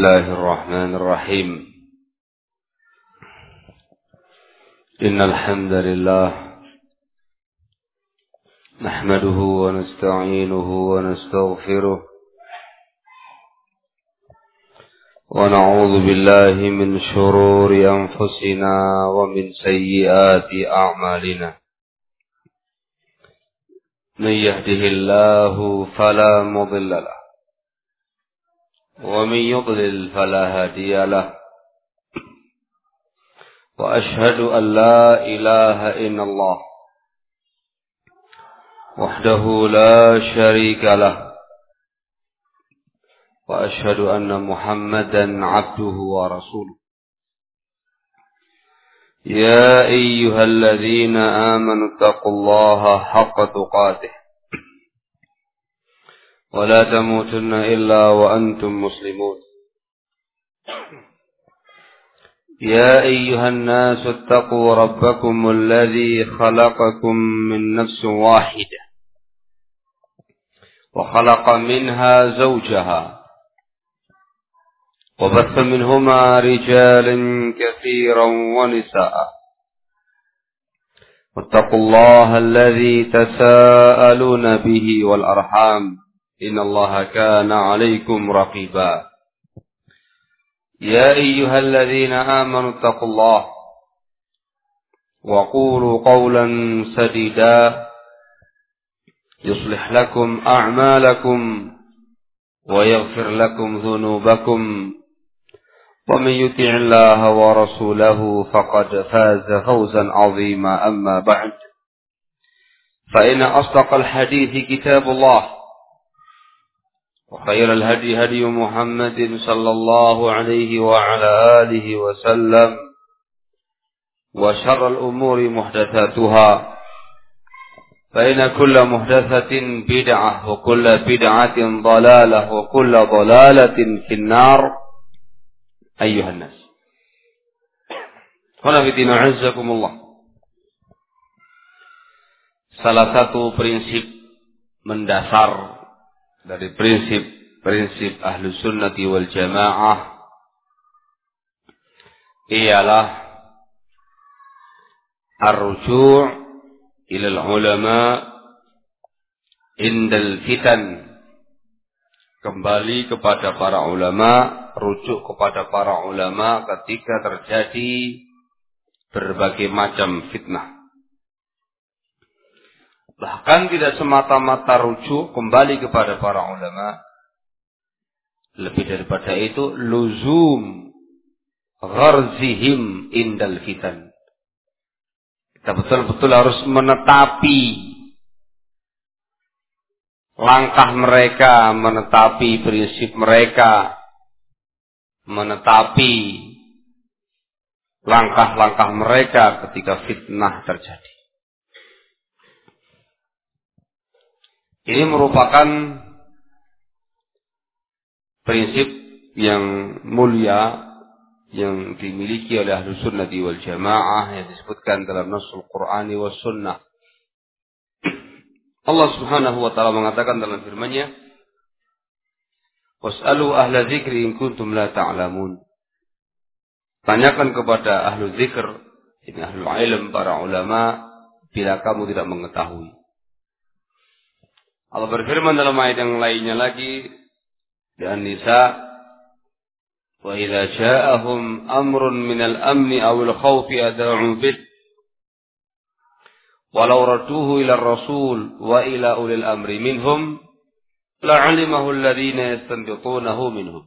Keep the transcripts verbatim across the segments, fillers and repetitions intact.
الله الرحمن الرحيم إن الحمد لله نحمده ونستعينه ونستغفره ونعوذ بالله من شرور أنفسنا ومن سيئات أعمالنا من يهده الله فلا مضل له ومن يضلل فلا هادي له وأشهد أن لا إله إلا الله وحده لا شريك له وأشهد أن محمدا عبده ورسوله يا أيها الذين آمنوا اتقوا الله حق تقاته ولا تموتن إلا وأنتم مسلمون يا أيها الناس اتقوا ربكم الذي خلقكم من نفس واحدة وخلق منها زوجها وبث منهما رجالا كثيرا ونساء واتقوا الله الذي تساءلون به والأرحام إن الله كان عليكم رقيبا يا أيها الذين آمنوا اتقوا الله وقولوا قولا سديدا يصلح لكم أعمالكم ويغفر لكم ذنوبكم ومن يطع الله ورسوله فقد فاز فوزا عظيما أما بعد فإن أصدق الحديث كتاب الله وخير الهدي هدي محمد صلى الله عليه وعلى آله وسلم وشر الأمور محدثاتها فإن كل محدثة بدعة وكل بدعة ضلالة وكل ضلالة في النار أيها الناس هنا في دين أعزكم الله. Salah satu prinsip mendasar dari prinsip-prinsip Ahlus Sunnati wal Jamaah ialah ar-ruju' ila al-ulama indal fitan, kembali kepada para ulama, rujuk kepada para ulama ketika terjadi berbagai macam fitnah. Bahkan tidak semata-mata rujuk kembali kepada para ulama. Lebih daripada itu, luzum gharzihim indal fitan. Kita betul-betul harus menetapi langkah mereka, menetapi prinsip mereka, menetapi langkah-langkah mereka ketika fitnah terjadi. Ini merupakan prinsip yang mulia yang dimiliki oleh Ahlus Sunnati wal Jamaah yang disebutkan dalam Nasul Qur'ani was Sunnah. Allah Subhanahu wa taala mengatakan dalam firman-Nya, "Was'alu ahla dzikri in kuntum la ta'lamun." Tanyakan kepada ahlu dzikr, ini ahlul ilm, para ulama, bila kamu tidak mengetahui. Allah berfirman dalam ayat yang lainnya lagi di An-Nisa, "Wa idza ja'ahum amrun minal amni awil khawfi ad'u bih walau radduhu ila ar-rasul wa ila ulil amri minhum la'alimahu alladhina yastanbitunahu minhum."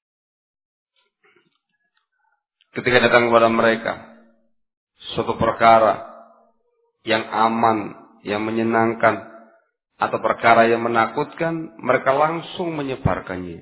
Ketika datang kepada mereka suatu perkara yang aman, yang menyenangkan, atau perkara yang menakutkan, mereka langsung menyebarkannya.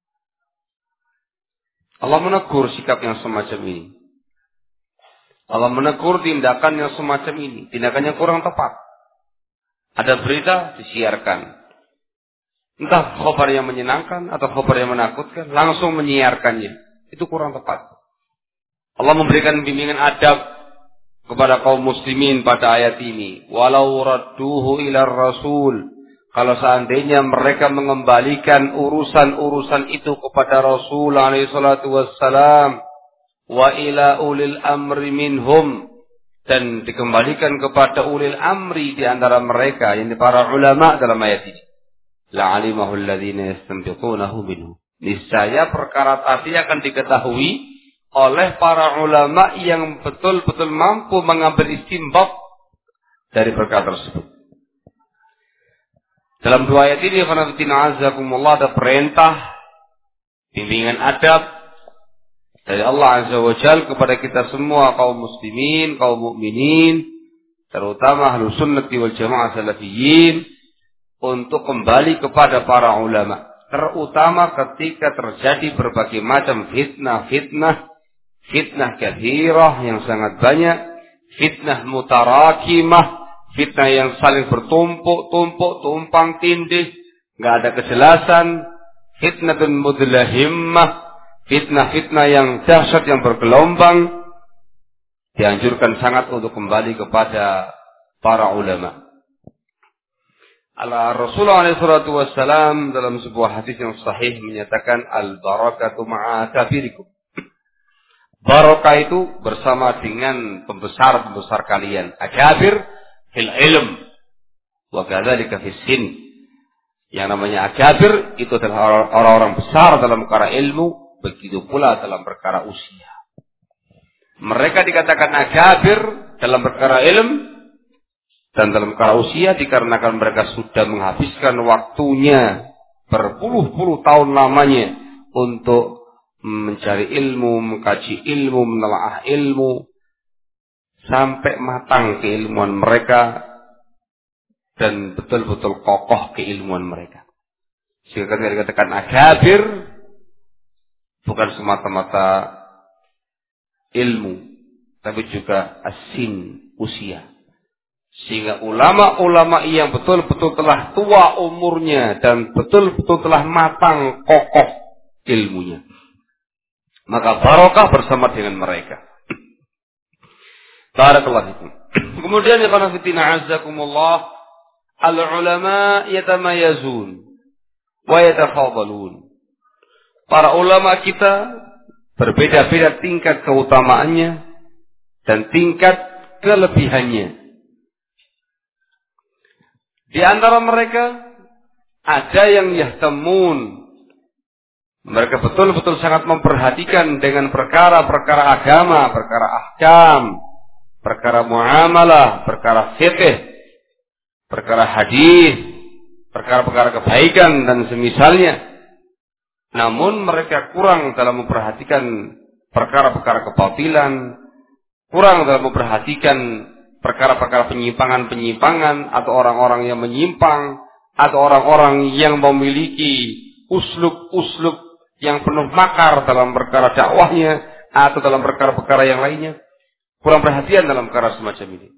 Allah menegur sikap yang semacam ini. Allah menegur tindakan yang semacam ini, tindakan yang kurang tepat. Ada berita, disiarkan. Entah khabar yang menyenangkan atau khabar yang menakutkan, langsung menyiarkannya. Itu kurang tepat. Allah memberikan bimbingan adab kepada kaum muslimin pada ayat ini. Walau radduhu ila rasul, Kalau seandainya mereka mengembalikan urusan-urusan itu kepada Rasul alaihi salatu wassalam wa ila ulil amri minhum, dan dikembalikan kepada ulil amri di antara mereka, yang para ulama dalam ayat ini, la'alimahu alladhina yastanbitunahu minhu. Niscaya perkara tadi akan diketahui oleh para ulama yang betul-betul mampu mengambil istinbat dari perkara tersebut. Dalam dua ayat ini, ada perintah, bimbingan adab dari Allah Azza wa Jalla kepada kita semua kaum muslimin, kaum mukminin, terutama ahlus sunnah wal jamaah salafiyin, untuk kembali kepada para ulama, terutama ketika terjadi berbagai macam fitnah-fitnah, fitnah kathirah yang sangat banyak, fitnah mutarakimah, fitnah yang saling bertumpuk-tumpuk, tumpang tindih, nggak ada kejelasan, fitnatun mudlahimmah, fitnah-fitnah yang dahsyat yang bergelombang. Dianjurkan sangat untuk kembali kepada para ulama. Allah Rasulullah alaihi salatu wassalam dalam sebuah hadis yang sahih menyatakan al-barakatu ma'a akabirikum. Barakah itu bersama dengan pembesar-pembesar kalian. Akabir fil ilm wa kadzalika fis sin. Yang namanya akabir itu adalah orang-orang besar dalam perkara ilmu, begitu pula dalam perkara usia. Mereka dikatakan akabir dalam perkara ilm dan dalam perkara usia dikarenakan mereka sudah menghabiskan waktunya berpuluh-puluh tahun lamanya untuk mencari ilmu, mengkaji ilmu, menelaah ilmu, sampai matang keilmuan mereka dan betul-betul kokoh keilmuan mereka. Sehingga ketika dikatakan akabir, bukan semata-mata ilmu, tapi juga asin, usia. Sehingga ulama-ulama yang betul-betul telah tua umurnya dan betul-betul telah matang kokoh ilmunya, maka barokah bersama dengan mereka. Barakallahu fikum. Kemudian ya kana fitina azzakumullah, al-ulama yatamayazun wa yatafadalun. Para ulama kita berbeda-beda tingkat keutamaannya dan tingkat kelebihannya. Di antara mereka ada yang yahtamun, mereka betul-betul sangat memperhatikan dengan perkara-perkara agama, perkara ahkam, perkara muamalah, perkara fikih, perkara hadis, perkara-perkara kebaikan dan semisalnya. Namun mereka kurang dalam memperhatikan perkara-perkara kebatilan, kurang dalam memperhatikan perkara-perkara penyimpangan-penyimpangan, atau orang-orang yang menyimpang, atau orang-orang yang memiliki uslub-uslub yang penuh makar dalam perkara dakwahnya, atau dalam perkara-perkara yang lainnya. Kurang perhatian dalam perkara semacam ini.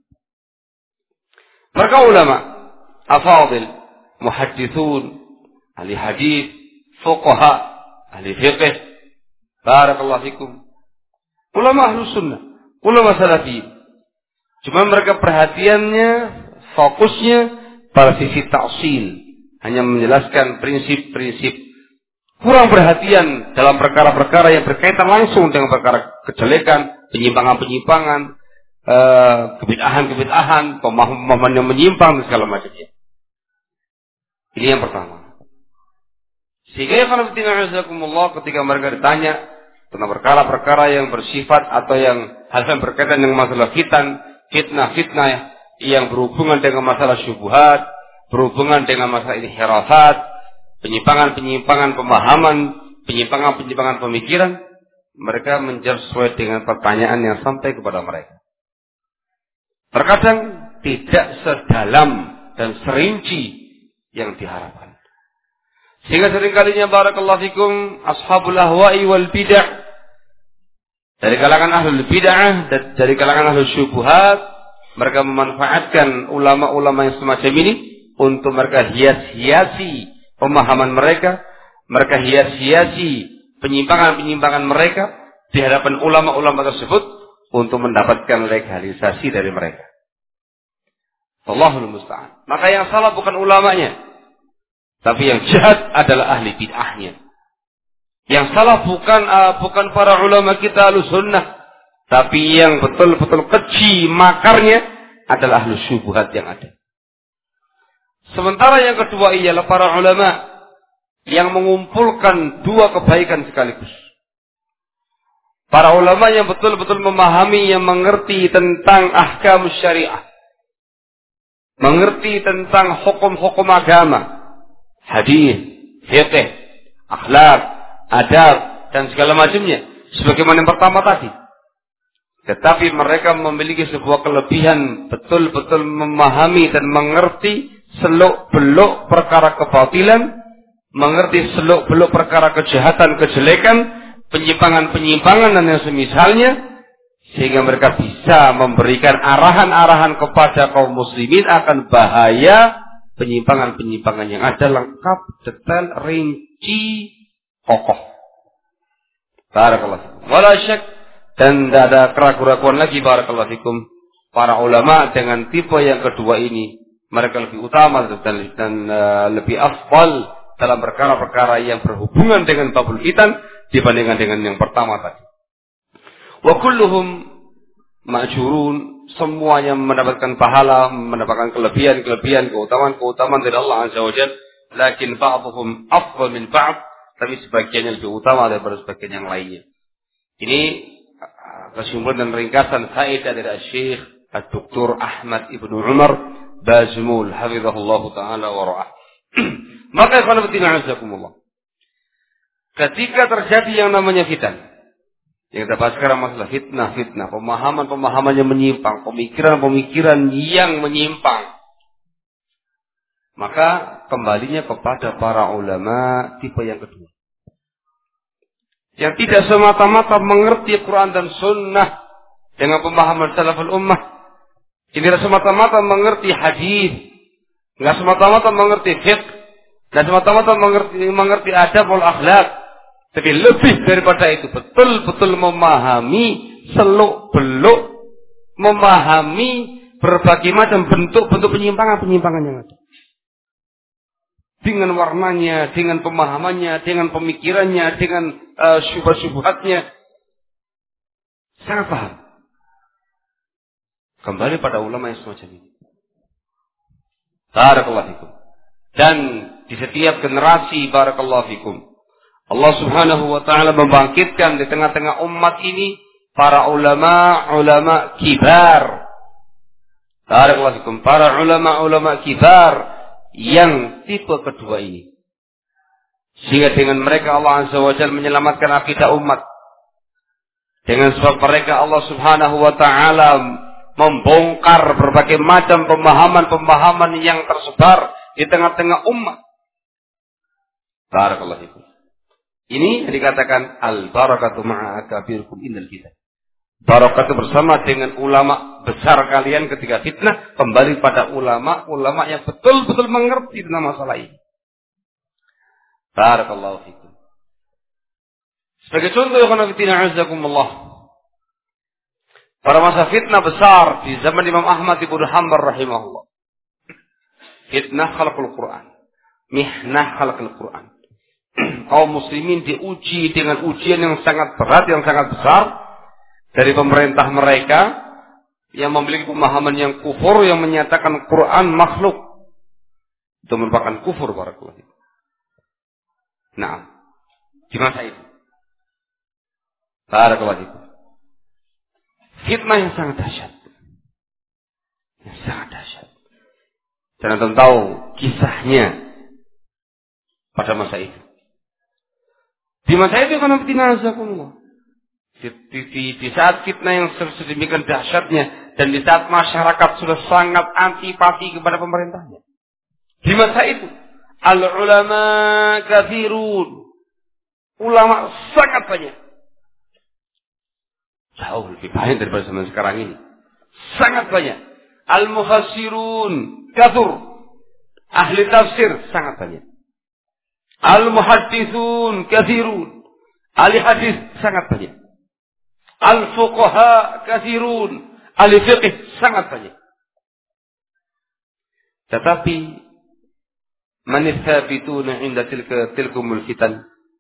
Mereka ulama, afadil, muhaddithun, ahli hadis, fuqaha, ahli fiqh, barakallahu fikum, ulama ahlus sunnah, ulama salafiyin. Cuma mereka perhatiannya, fokusnya pada sisi ta'sil, hanya menjelaskan prinsip-prinsip. Kurang perhatian dalam perkara-perkara yang berkaitan langsung dengan perkara kejelekan, penyimpangan-penyimpangan, uh, kebid'ahan-kebid'ahan, pemahaman yang menyimpang dan segala macamnya. Ini yang pertama. Sehingga ya Allah, ketika mereka ditanya tentang perkara-perkara yang bersifat atau yang hal yang berkaitan dengan masalah fitan, fitnah-fitnah yang berhubungan dengan masalah syubhat, berhubungan dengan masalah inhirafat, penyimpangan-penyimpangan pemahaman, penyimpangan-penyimpangan pemikiran, mereka menjawab sesuai dengan pertanyaan yang sampai kepada mereka. Terkadang tidak sedalam dan serinci yang diharapkan. Sehingga seringkalinya barakallahu fikum ashabul ahwa'i wal bid'ah, dari kalangan ahlul bid'ah dan dari kalangan ahlul syubhat, mereka memanfaatkan ulama-ulama yang semacam ini untuk mereka hias-hiasi pemahaman mereka, mereka hias-hiasi penyimpangan-penyimpangan mereka di hadapan ulama-ulama tersebut untuk mendapatkan legalisasi dari mereka. Allahul musta'an. Maka yang salah bukan ulamanya, Tapi yang jahat adalah ahli bid'ahnya. Yang salah bukan uh, bukan para ulama kita ahlu sunnah, tapi yang betul-betul keji makarnya adalah ahlu syubhat yang ada. Sementara yang kedua ialah para ulama yang mengumpulkan dua kebaikan sekaligus. Para ulama yang betul-betul memahami, yang mengerti tentang ahkam syariah, mengerti tentang hukum-hukum agama, hadis, fiqh, akhlak, adab, dan segala macamnya. Sebagaimana yang pertama tadi. Tetapi mereka memiliki sebuah kelebihan, betul-betul memahami dan mengerti seluk-beluk perkara kebatilan, mengerti seluk-beluk perkara kejahatan, kejelekan, penyimpangan-penyimpangan dan yang semisalnya, sehingga mereka bisa memberikan arahan-arahan kepada kaum muslimin akan bahaya penyimpangan-penyimpangan yang ada, lengkap, detail, rinci, kokoh. Barakallahu fikum. Wala syak, dan tidak ada keraguan-keraguan lagi, barakallahu fikum, para ulama dengan tipe yang kedua ini mereka lebih utama dan, dan uh, lebih afdal dalam perkara-perkara yang berhubungan dengan babul fitan dibandingkan dengan yang pertama tadi. Wa kulluhum ma'jurun, semuanya mendapatkan pahala, mendapatkan kelebihan-kelebihan, keutamaan-keutamaan dari Allah Azza wa Jalla, lakin ba'dhum afdal min ba'd, tapi sebagiannya lebih utama daripada sebagian yang lainnya. Ini kesimpulan dan ringkasan faedah dari Syekh Ad-Doktor Ahmad Ibnu Umar Bazmul hafizahullah taala wa ra'ah. Maka ikhwan fillah azakumullah, ketika terjadi yang namanya fitan, yang kita bahas sekarang masalah fitnah-fitnah, pemahaman-pemahaman yang menyimpang, pemikiran-pemikiran yang menyimpang, maka kembalinya kepada para ulama tipe yang kedua, yang tidak semata-mata mengerti Quran dan Sunnah dengan pemahaman salaful ummah, yang tidak semata-mata mengerti hadis, nggak semata-mata mengerti fiqh, dan semata-mata mengerti mengerti adab wal akhlak, tapi lebih daripada itu betul-betul memahami seluk-beluk, memahami berbagai macam bentuk-bentuk penyimpangan-penyimpangan yang ada. Dengan warnanya, dengan pemahamannya, dengan pemikirannya, dengan uh, syubhat-syubhatnya, sangat paham. Kembali pada ulama yang semacam ini. Barakallahu fikum. Dan di setiap generasi, barakallahu fikum, Allah Subhanahu wa taala membangkitkan di tengah-tengah umat ini para ulama-ulama kibar. Barakallahu fikum, para ulama-ulama kibar yang tipe kedua ini. Sehingga dengan mereka Allah Azza wa Jalla menyelamatkan akidah umat. Dengan sebab mereka Allah Subhanahu wa taala membongkar berbagai macam pemahaman-pemahaman yang tersebar di tengah-tengah umat. Barakallahu fikum. Ini yang dikatakan al-barakatu ma'a akabirikum innal kitab. Barakatu bersama dengan ulama besar kalian ketika fitnah, kembali pada ulama-ulama yang betul-betul mengerti tentang masalah ini. Barakallahu fikum. Sebagai contoh ya khana fitina azakumullah, pada masa fitnah besar di zaman Imam Ahmad ibn Hanbal rahimahullah, fitnah khalqul Quran, mihnah khalqul Quran. Kaum muslimin diuji dengan ujian yang sangat berat, yang sangat besar dari pemerintah mereka yang memiliki pemahaman yang kufur, yang menyatakan Quran makhluk. Itu merupakan kufur barakallahu. Nah, di masa itu barakallahu, fitnah yang sangat dahsyat, yang sangat dahsyat. Dan anda tahu kisahnya pada masa itu. Di masa itu kan fitnah azakumullah. Di, di, di, di saat fitnah yang sedemikian dahsyatnya, dan di saat masyarakat sudah sangat antipati kepada pemerintahnya, di masa itu al-ulama kathirun, ulama sangat banyak, jauh lebih banyak daripada zaman sekarang ini, sangat banyak. Al-mufassirun kathur, ahli tafsir sangat banyak. Al-muhaddithun kathirun, ahli hadis sangat banyak. Al-fuqaha kathirun, ahli fiqh sangat banyak. Tetapi manitsabituna 'inda tilka tilkumul fitan.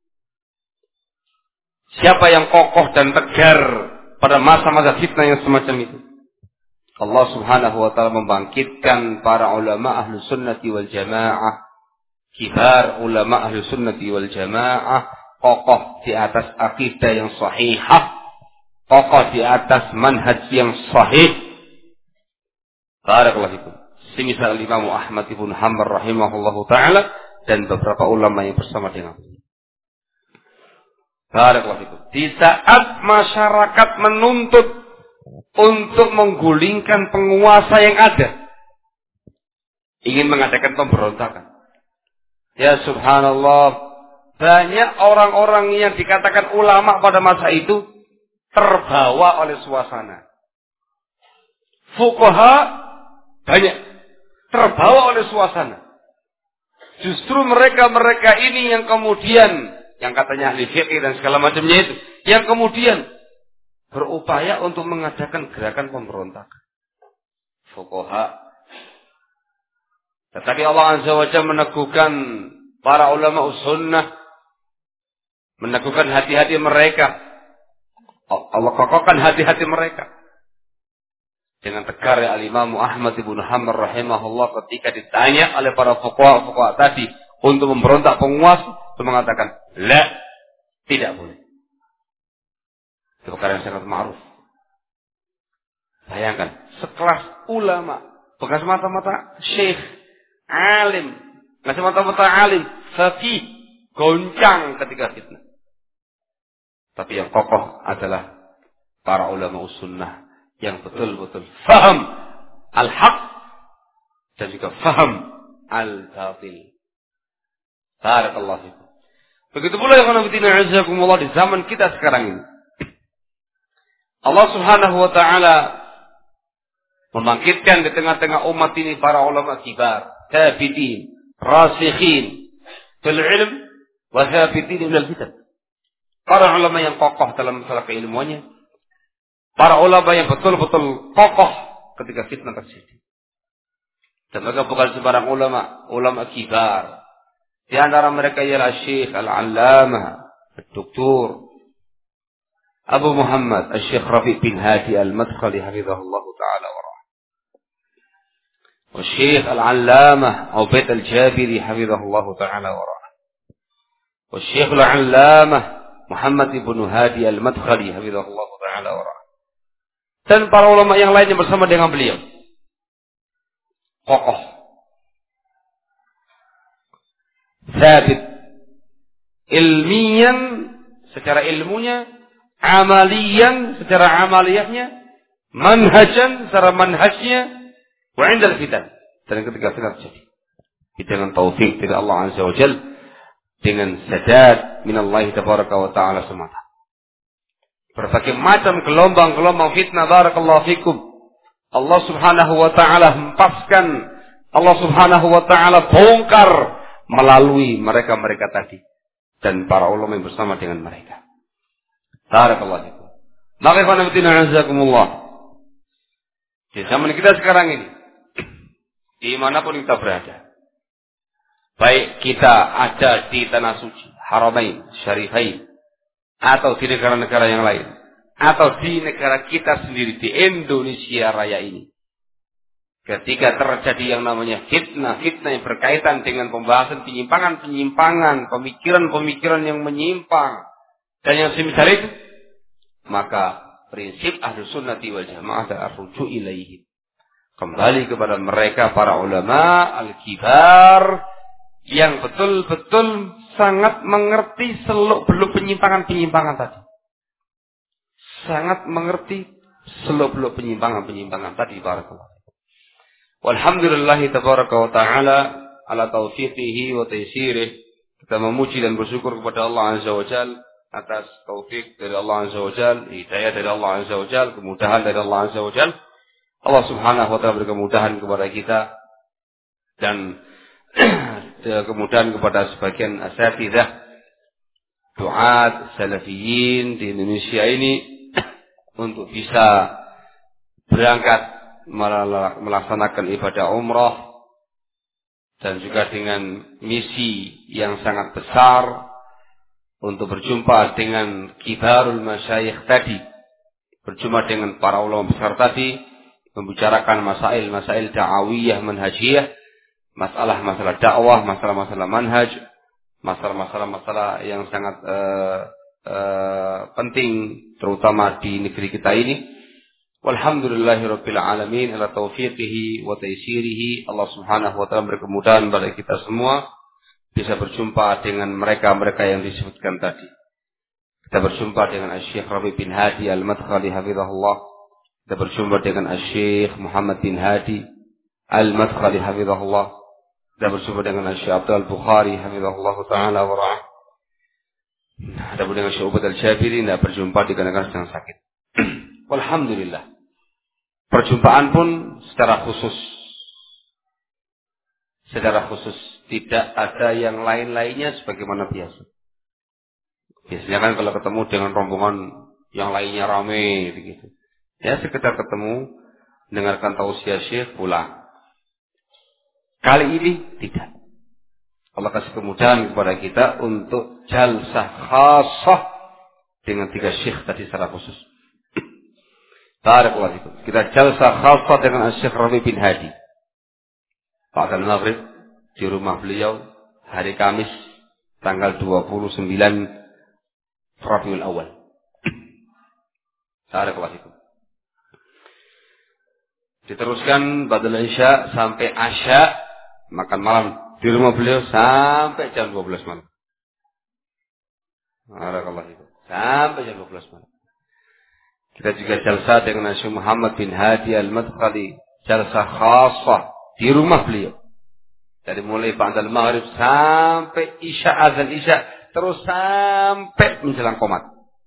Siapa yang kokoh dan tegar pada masa-masa fitnah yang semacam itu? Allah Subhanahu wa taala membangkitkan para ulama ahlu sunnati wal jamaah, kibar ulama ahlu sunnati wal jamaah, kokoh di atas akidah yang sahihah, kokoh di atas manhaj yang sahih. Barakallahu fikum. Semisal Imam Ahmad ibn Hanbal rahimahullahu taala dan beberapa ulama yang bersama dengan beliau. Barakallahu fikum. Di saat masyarakat menuntut untuk menggulingkan penguasa yang ada, ingin mengadakan pemberontakan. Ya subhanallah, banyak orang-orang yang dikatakan ulama pada masa itu terbawa oleh suasana. Fuqaha banyak terbawa oleh suasana. Justru mereka-mereka ini yang kemudian, yang katanya ahli fikih dan segala macamnya itu, yang kemudian berupaya untuk mengadakan gerakan pemberontakan. Fuqaha. Tetapi Allah Azza wa Jalla meneguhkan para ulama sunnah, meneguhkan hati-hati mereka. Allah kokohkan hati-hati mereka. Dengan tegar ya Al-Imam Ahmad ibn Hanbal rahimahullah ketika ditanya oleh para fuqaha-fuqaha tadi untuk memberontak penguasa, itu mengatakan, la, tidak boleh. Itu perkara yang sangat ma'ruf. Bayangkan, sekelas ulama, bukan semata-mata syekh, alim, bukan semata-mata alim, faqih, goncang ketika fitnah. Tapi yang kokoh adalah para ulama sunnah yang betul-betul faham al-haq dan juga faham al-batil. Barakallahu fikum. Begitu pula yang Allah di zaman kita sekarang ini. Allah Subhanahu wa taala membangkitkan di tengah-tengah umat ini para ulama kibar, thabidin, rasikhin fil ilm wa thabidin minal fitan. Para ulama yang kokoh dalam masalah keilmuannya, para ulama yang betul-betul kokoh ketika fitnah terjadi. Dan mereka bukan sembarang ulama, ulama kibar. Di antara mereka ialah Syekh Al-Allamah, Doktor Abu Muhammad Syekh Rafi' bin Hadi Al-Madkhali hafizahullah taala wa rahmah. Wa Syekh Al-Allamah Ubaid Al-Jabiri hafizahullah taala wa rahmah. Wa Syekh Al-Allamah Muhammad ibn Hadi Al-Madkhali hafizahullah taala wa rahmah. Dan para ulama yang lainnya bersama dengan beliau. Kokoh. Sabit. Ilmian, secara ilmunya. Amalian, secara amaliyahnya. Manhajan, secara manhajnya. Wa indal fitan. Dan ketika fitan terjadi. Dengan taufik dari Allah Azza wa Jalla. Dengan sadad minallahi tabaraka wa ta'ala semata. Berbagai macam gelombang-gelombang fitnah barakallahu fikum. Allah Subhanahu wa taala hempaskan, Allah Subhanahu wa taala bongkar melalui mereka-mereka tadi dan para ulama yang bersama dengan mereka. Barakallahu fikum. Maka ikhwan fillah azakumullah. Di zaman kita sekarang ini, dimanapun kita berada, baik kita ada di tanah suci, Haramain, Syarifain, atau di negara-negara yang lain, atau di negara kita sendiri, di Indonesia Raya ini. Ketika terjadi yang namanya fitnah-fitnah yang berkaitan dengan pembahasan penyimpangan-penyimpangan, pemikiran-pemikiran yang menyimpang, dan yang semisal itu, maka prinsip Ahlus Sunnati wal Jamaah adalah rujuk ilaihim. Kembali kepada mereka para ulama al-kibar yang betul-betul sangat mengerti seluk-beluk penyimpangan-penyimpangan tadi. Sangat mengerti seluk-beluk penyimpangan-penyimpangan tadi. Barakallahu. Walhamdulillahi tabaraka wa ta'ala ala taufiqihi wa taysirih. Kita memuji dan bersyukur kepada Allah Azza wa Jal atas taufik dari Allah Azza wa Jal, hidayah dari Allah Azza wa Jal, kemudahan dari Allah Azza wa Jal. Allah Subhanahu wa ta'ala berkemudahan kepada kita dan kemudahan kepada sebagian asatidzah duat salafiyin di Indonesia ini untuk bisa berangkat melaksanakan ibadah umrah dan juga dengan misi yang sangat besar untuk berjumpa dengan kibarul masyayikh tadi, berjumpa dengan para ulama besar tadi, membicarakan masail-masail da'awiyah manhajiyah, masalah-masalah dakwah, masalah-masalah manhaj, masalah-masalah yang sangat uh, uh, penting terutama di negeri kita ini. Walhamdulillahirabbil alamin ala taufiqihi wa taysirihi. Allah Subhanahu wa taala beri kemudahan pada kita semua bisa berjumpa dengan mereka-mereka yang disebutkan tadi. Kita berjumpa dengan Asy-Syaikh Rabi bin Hadi Al-Madkhali hafizahullah. Kita berjumpa dengan Asy-Syaikh Muhammad bin Hadi Al-Madkhali hafizahullah. Kita berjumpa dengan Asy-Syaikh Abdul Bukhari hafizahullah taala wa ra'ah. Ada pun dengan Syekh Ubad Al-Jabiri tidak berjumpa dikarenakan sedang sakit. Walhamdulillah. Perjumpaan pun secara khusus. Secara khusus. Tidak ada yang lain-lainnya sebagaimana biasa. Biasanya kan kalau ketemu dengan rombongan yang lainnya rame begitu. Ya sekedar ketemu, dengarkan tausiah Syekh, pulang. Kali ini tidak. Allah kasih kemudahan kepada kita untuk jalsah khasah dengan tiga syekh tadi secara khusus. Barakallahu fikum. Kita jalsah khasah dengan Syekh Rabi bin Hadi. Pada maghrib di rumah beliau hari Kamis tanggal dua puluh sembilan Rabiul Awal. Barakallahu fikum. Diteruskan badal Isya sampai Asya, makan malam di rumah beliau sampai jam dua belas malam. Barakallahu fikum. Sampai jam dua belas malam. Kita juga jalsa dengan Syekh Muhammad bin Hadi Al-Madkhali, jalsa khasah di rumah beliau. Dari mulai ba'dal maghrib sampai Isya, azan Isya, terus sampai menjelang qomat.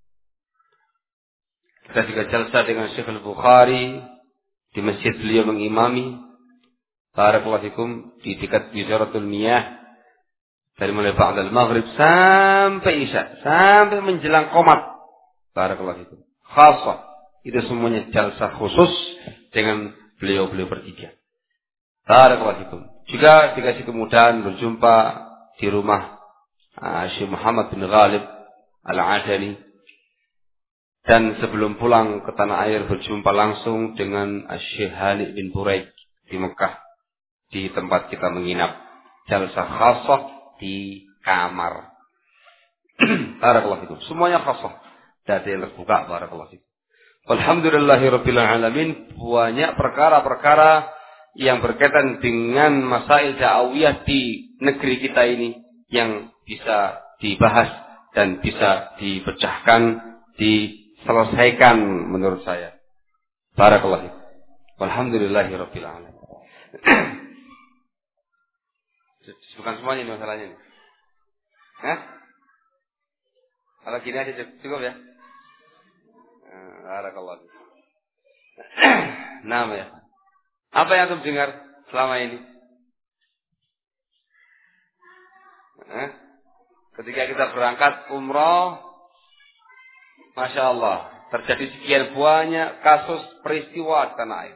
Kita juga jalsa dengan Syekh Al-Bukhari di masjid beliau mengimami. Barakallahu fikum, di dekat Wizaratul Miyah. Dari mulai ba'dal maghrib sampai Isya, sampai menjelang qomat. Barakallahu fikum. Khasah. Itu semuanya jalsah khusus dengan beliau-beliau bertiga. Barakallahu fikum. Juga dikasih kemudahan berjumpa di rumah uh, Syekh Muhammad bin Ghalib Al-Adani. Dan sebelum pulang ke tanah air berjumpa langsung dengan Syekh Hani bin Buraid di Mekah. Di tempat kita menginap. Jalsah khasah di kamar. Barakallahu fikum. Semuanya khasah. Tidak ada yang terbuka. Barakallahu fikum. Alhamdulillahirabbil alamin. Banyak perkara-perkara yang berkaitan dengan masail da'awiyah di negeri kita ini yang bisa dibahas dan bisa dipecahkan, diselesaikan menurut saya. Barakallahu fikum. Alhamdulillahirabbil alamin. Bukan semuanya ini masalahnya ini. Hah? Kalau gini aja cukup ya. Barakallahu fikum. Nama ya. Apa yang antum dengar selama ini? Eh? Ketika kita berangkat umrah, Masya Allah, terjadi sekian banyak kasus peristiwa di tanah air.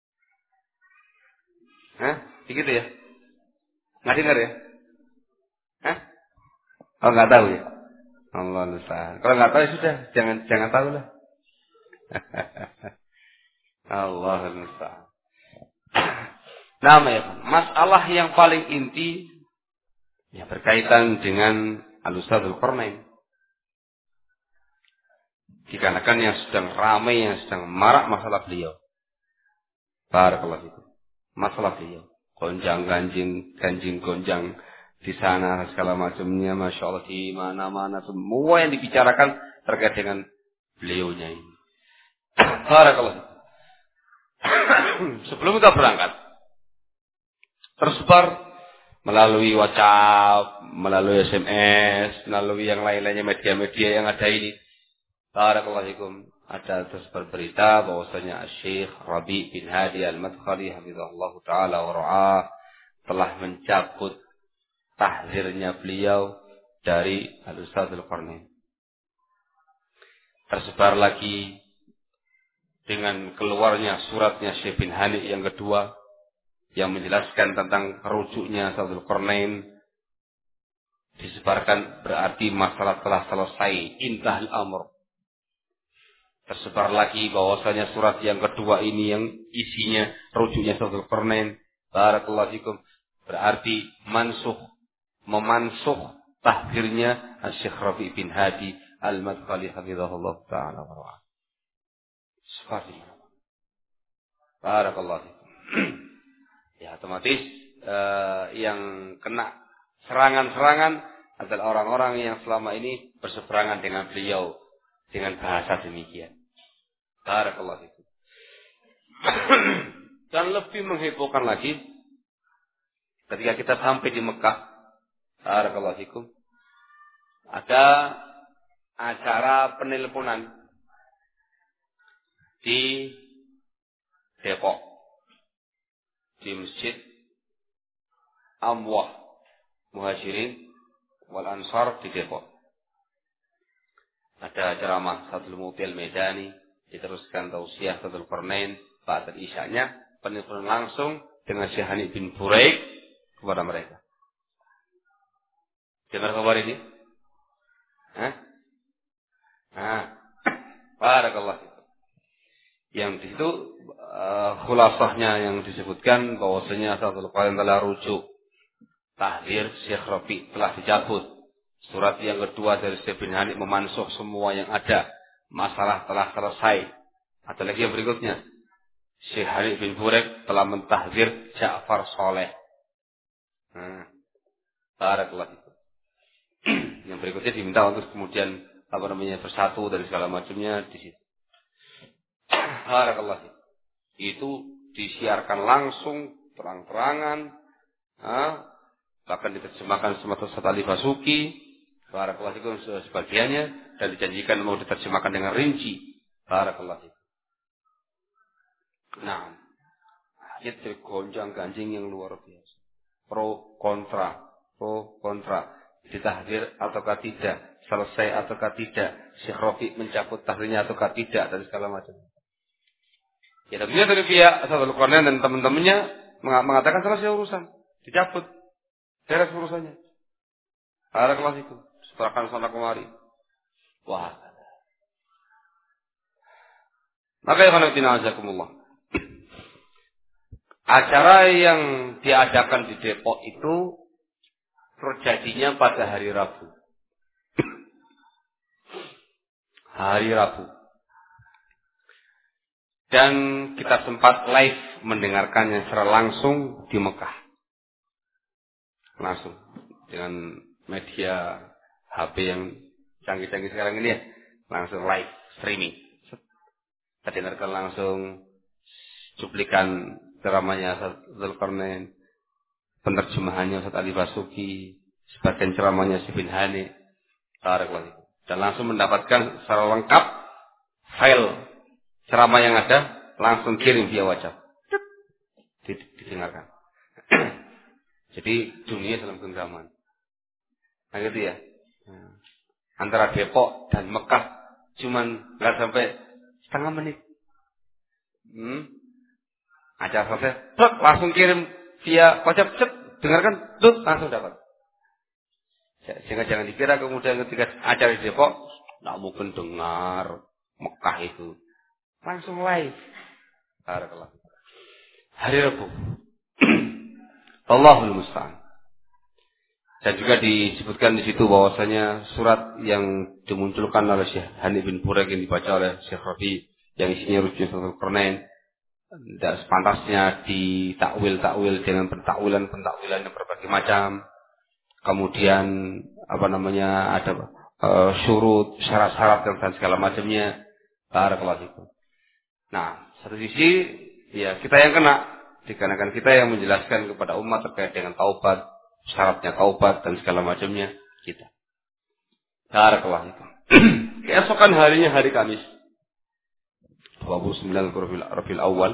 Eh? Begitu ya? Nggak dengar ya? Eh? Oh nggak tahu ya? Allah musta'an. Kalau nggak tahu ya sudah, jangan jangan tahu lah. Allah musta'an. Nah, ya, masalah yang paling inti ya berkaitan dengan Al-Ustadz Dzulqarnain. Dikarenakan yang sedang ramai, yang sedang marak masalah beliau. Barakallahu fikum. Masalah beliau. Gonjang ganjing, ganjing gonjang di sana segala macamnya, Masya Allah di mana-mana semua yang dibicarakan terkait dengan beliaunya ini. Barakallahu fikum. Sebelum kita berangkat, tersebar melalui WhatsApp, melalui S M S, melalui yang lain-lainnya media-media yang ada ini. Barakallahu fikum. Ada tersebar berita bahwasanya Syekh Rabi bin Hadi Al-Madkhali hafizahullah taala wa ra'ah telah mencabut tahzirnya beliau dari Al-Ustadz Dzulqarnain. Tersebar lagi dengan keluarnya suratnya Syekh bin Hani yang kedua yang menjelaskan tentang rujuknya Dzulqarnain disebarkan, berarti masalah telah selesai, intahal amr. Tersebar lagi bahwasanya surat yang kedua ini yang isinya rujuknya Dzulqarnain, barakallahu fikum, berarti mansukh, memansuh tahdirnya Syekh Rabi' bin Hadi Al-Madkhali hafizahullah taala wa ra'ah. Seperti itu. Barakallahu fikum. Ya, otomatis uh, yang kena serangan-serangan adalah orang-orang yang selama ini berseberangan dengan beliau dengan bahasa demikian. Barakallahu fikum. Dan lebih menghebohkan lagi ketika kita sampai di Mekah, barakallahu fikum, ada acara penelponan di Depok, di Masjid Amwah Muhajirin wal Ansar di Depok. Ada ceramah Sadul Mu'til Medani, diteruskan tausiah Dzulqarnain, pada isyanya penelponan langsung dengan Syekh Hani bin Buraik kepada mereka. Dengar kabar ini? Hah? Nah, barakallahu fikum. Yang di situ uh, khulasahnya yang disebutkan bahwasanya Dzulqarnain telah rujuk, tahdir Syekh Rabi' telah dicabut, surat yang kedua dari Syekh bin Hani memansuh semua yang ada, masalah telah selesai. Ada lagi yang berikutnya, Syekh Hani bin Buraik telah mentahdir Ja'far Saleh. Nah, barakallahu fikum. Yang berikutnya diminta untuk kemudian apa namanya bersatu dari segala macamnya di situ. Barakallahu fikum. Itu disiarkan langsung terang-terangan, ah, bahkan diterjemahkan sama Ustaz Ali Basuki, barakallahu fikum, sebagiannya, dan dijanjikan mau diterjemahkan dengan rinci. Barakallahu fikum. Nah, ayat gonjang-ganjing yang luar biasa. Pro kontra, pro kontra. Ditahdir ataukah tidak, selesai ataukah tidak, Syekh Rabi' mencabut tahdirnya ataukah tidak, dan segala macam. Ya, tentunya dari pihak Dzulqarnain dan teman-temannya mengatakan selesai urusan, dicabut, beres urusannya. Ada kelas itu, serahkan sana kemari. Wah. Maka ya khanatina azakumullah. Acara yang diadakan di Depok itu terjadinya pada hari Rabu. Hari Rabu. Dan kita sempat live mendengarkannya secara langsung di Mekah. Langsung. Dengan media H P yang canggih-canggih sekarang ini ya. Langsung live streaming. Kita dengarkan langsung cuplikan ceramahnya Dzulqarnain, penerjemahannya Ustaz Ali Basuki, sebagian ceramahnya Syekh bin Hani, dan langsung mendapatkan secara lengkap file ceramah yang ada, langsung kirim via WhatsApp, didengarkan. Jadi dunia dalam genggaman. Nah gitu ya. Antara Depok dan Mekah cuman nggak sampai setengah menit. Hmm. Acara selesai, pluk, langsung kirim via WhatsApp, cet, dengarkan, tuh langsung dapat. Sehingga jangan dikira kemudian ketika acara di Depok, nggak mungkin dengar Mekah itu, langsung live. Barakallah. Hari Rabu. Allahul Musta'an. Dan juga disebutkan di situ bahwasanya surat yang dimunculkan oleh Syekh Hani bin Buraik yang dibaca oleh Syekh Rabi' yang isinya rujuk Dzulqarnain, tidak sepantasnya ditakwil-takwil dengan pentakwilan-pentakwilan yang berbagai macam. Kemudian apa namanya ada uh, syurut, syarat-syarat dan segala macamnya. Barakallahu fikum. Nah, satu sisi ya kita yang kena, dikarenakan kita yang menjelaskan kepada umat terkait dengan taubat, syaratnya taubat dan segala macamnya kita. Barakallahu fikum. Keesokan harinya hari Kamis dua puluh sembilan Rabiul Awal,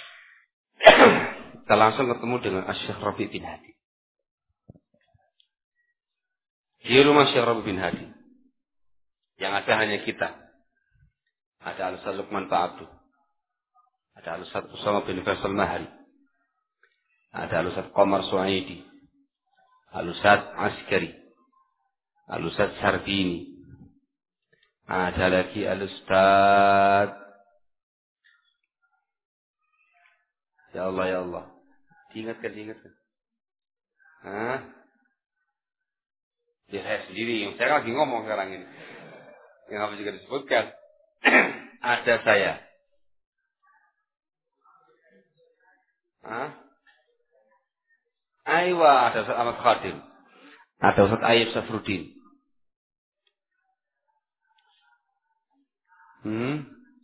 kita langsung ketemu dengan Syekh Rabi' bin Hadi. Di rumah Syekh Rabi' bin Hadi. Yang ada hanya kita. Ada Al-Ustaz Luqman Pak Abdul. Ada Al-Ustaz Usama bin Faisal Mahari. Ada Al-Ustaz Qamar Suaidi, Al-Ustaz Askari, Al-Ustaz Sarbini. Ada lagi Al-Ustaz, ya Allah ya Allah. Diingatkan, diingatkan. Hah? Ya saya sendiri, saya lagi ngomong sekarang ini. Yang apa juga disebutkan. Ada saya. Hah? Aywa, ada Ustaz Ahmad Khadim. Ada Ustaz Ayyub Safruddin. Hmm?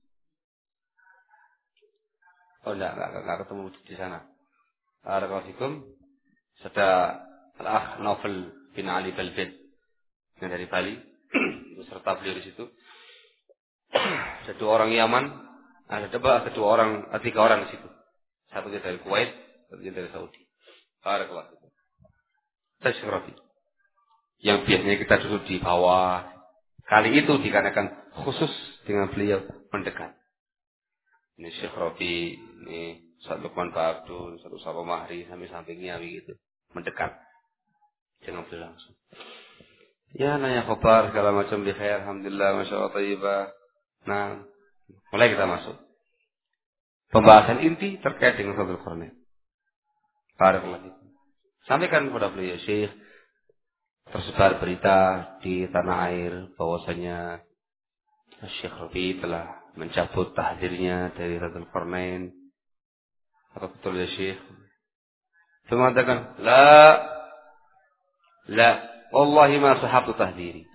Oh enggak, enggak, enggak ketemu di sana. Assalamualaikum. Sudah Al-Akh Novel bin Ali Balbid yang dari Bali. Beserta beliau di situ. Ada dua orang Yaman. Ada dua, kedua orang, tiga orang di situ. Satu dari Kuwait, satu dari Saudi. Barakallahu. Tasyrafi. Yang biasanya kita duduk di bawah. Kali itu dikarenakan khusus dengan beliau mendekat. Ini Syekh Rafi, ini Ustaz Lukman Pak Abdul, Ustaz Usama Mahri, sampai sampingnya begitu. Mendekat. Jangan beliau langsung. Ya, nanya kabar, segala macam di khair, alhamdulillah, masya Allah, tayyibah. Nah, mulai kita masuk. Pembahasan inti terkait dengan Suratul Qarnain. Barakallahu fikum. Sampaikan kepada beliau, Syekh, tersebar berita di tanah air bahwasanya Syekh Rafi telah mencabut tahdirnya dari Suratul Qarnain. Apa betul ya Syekh? Dia mengatakan, la, la, wallahi ma sahabtu tahdiri.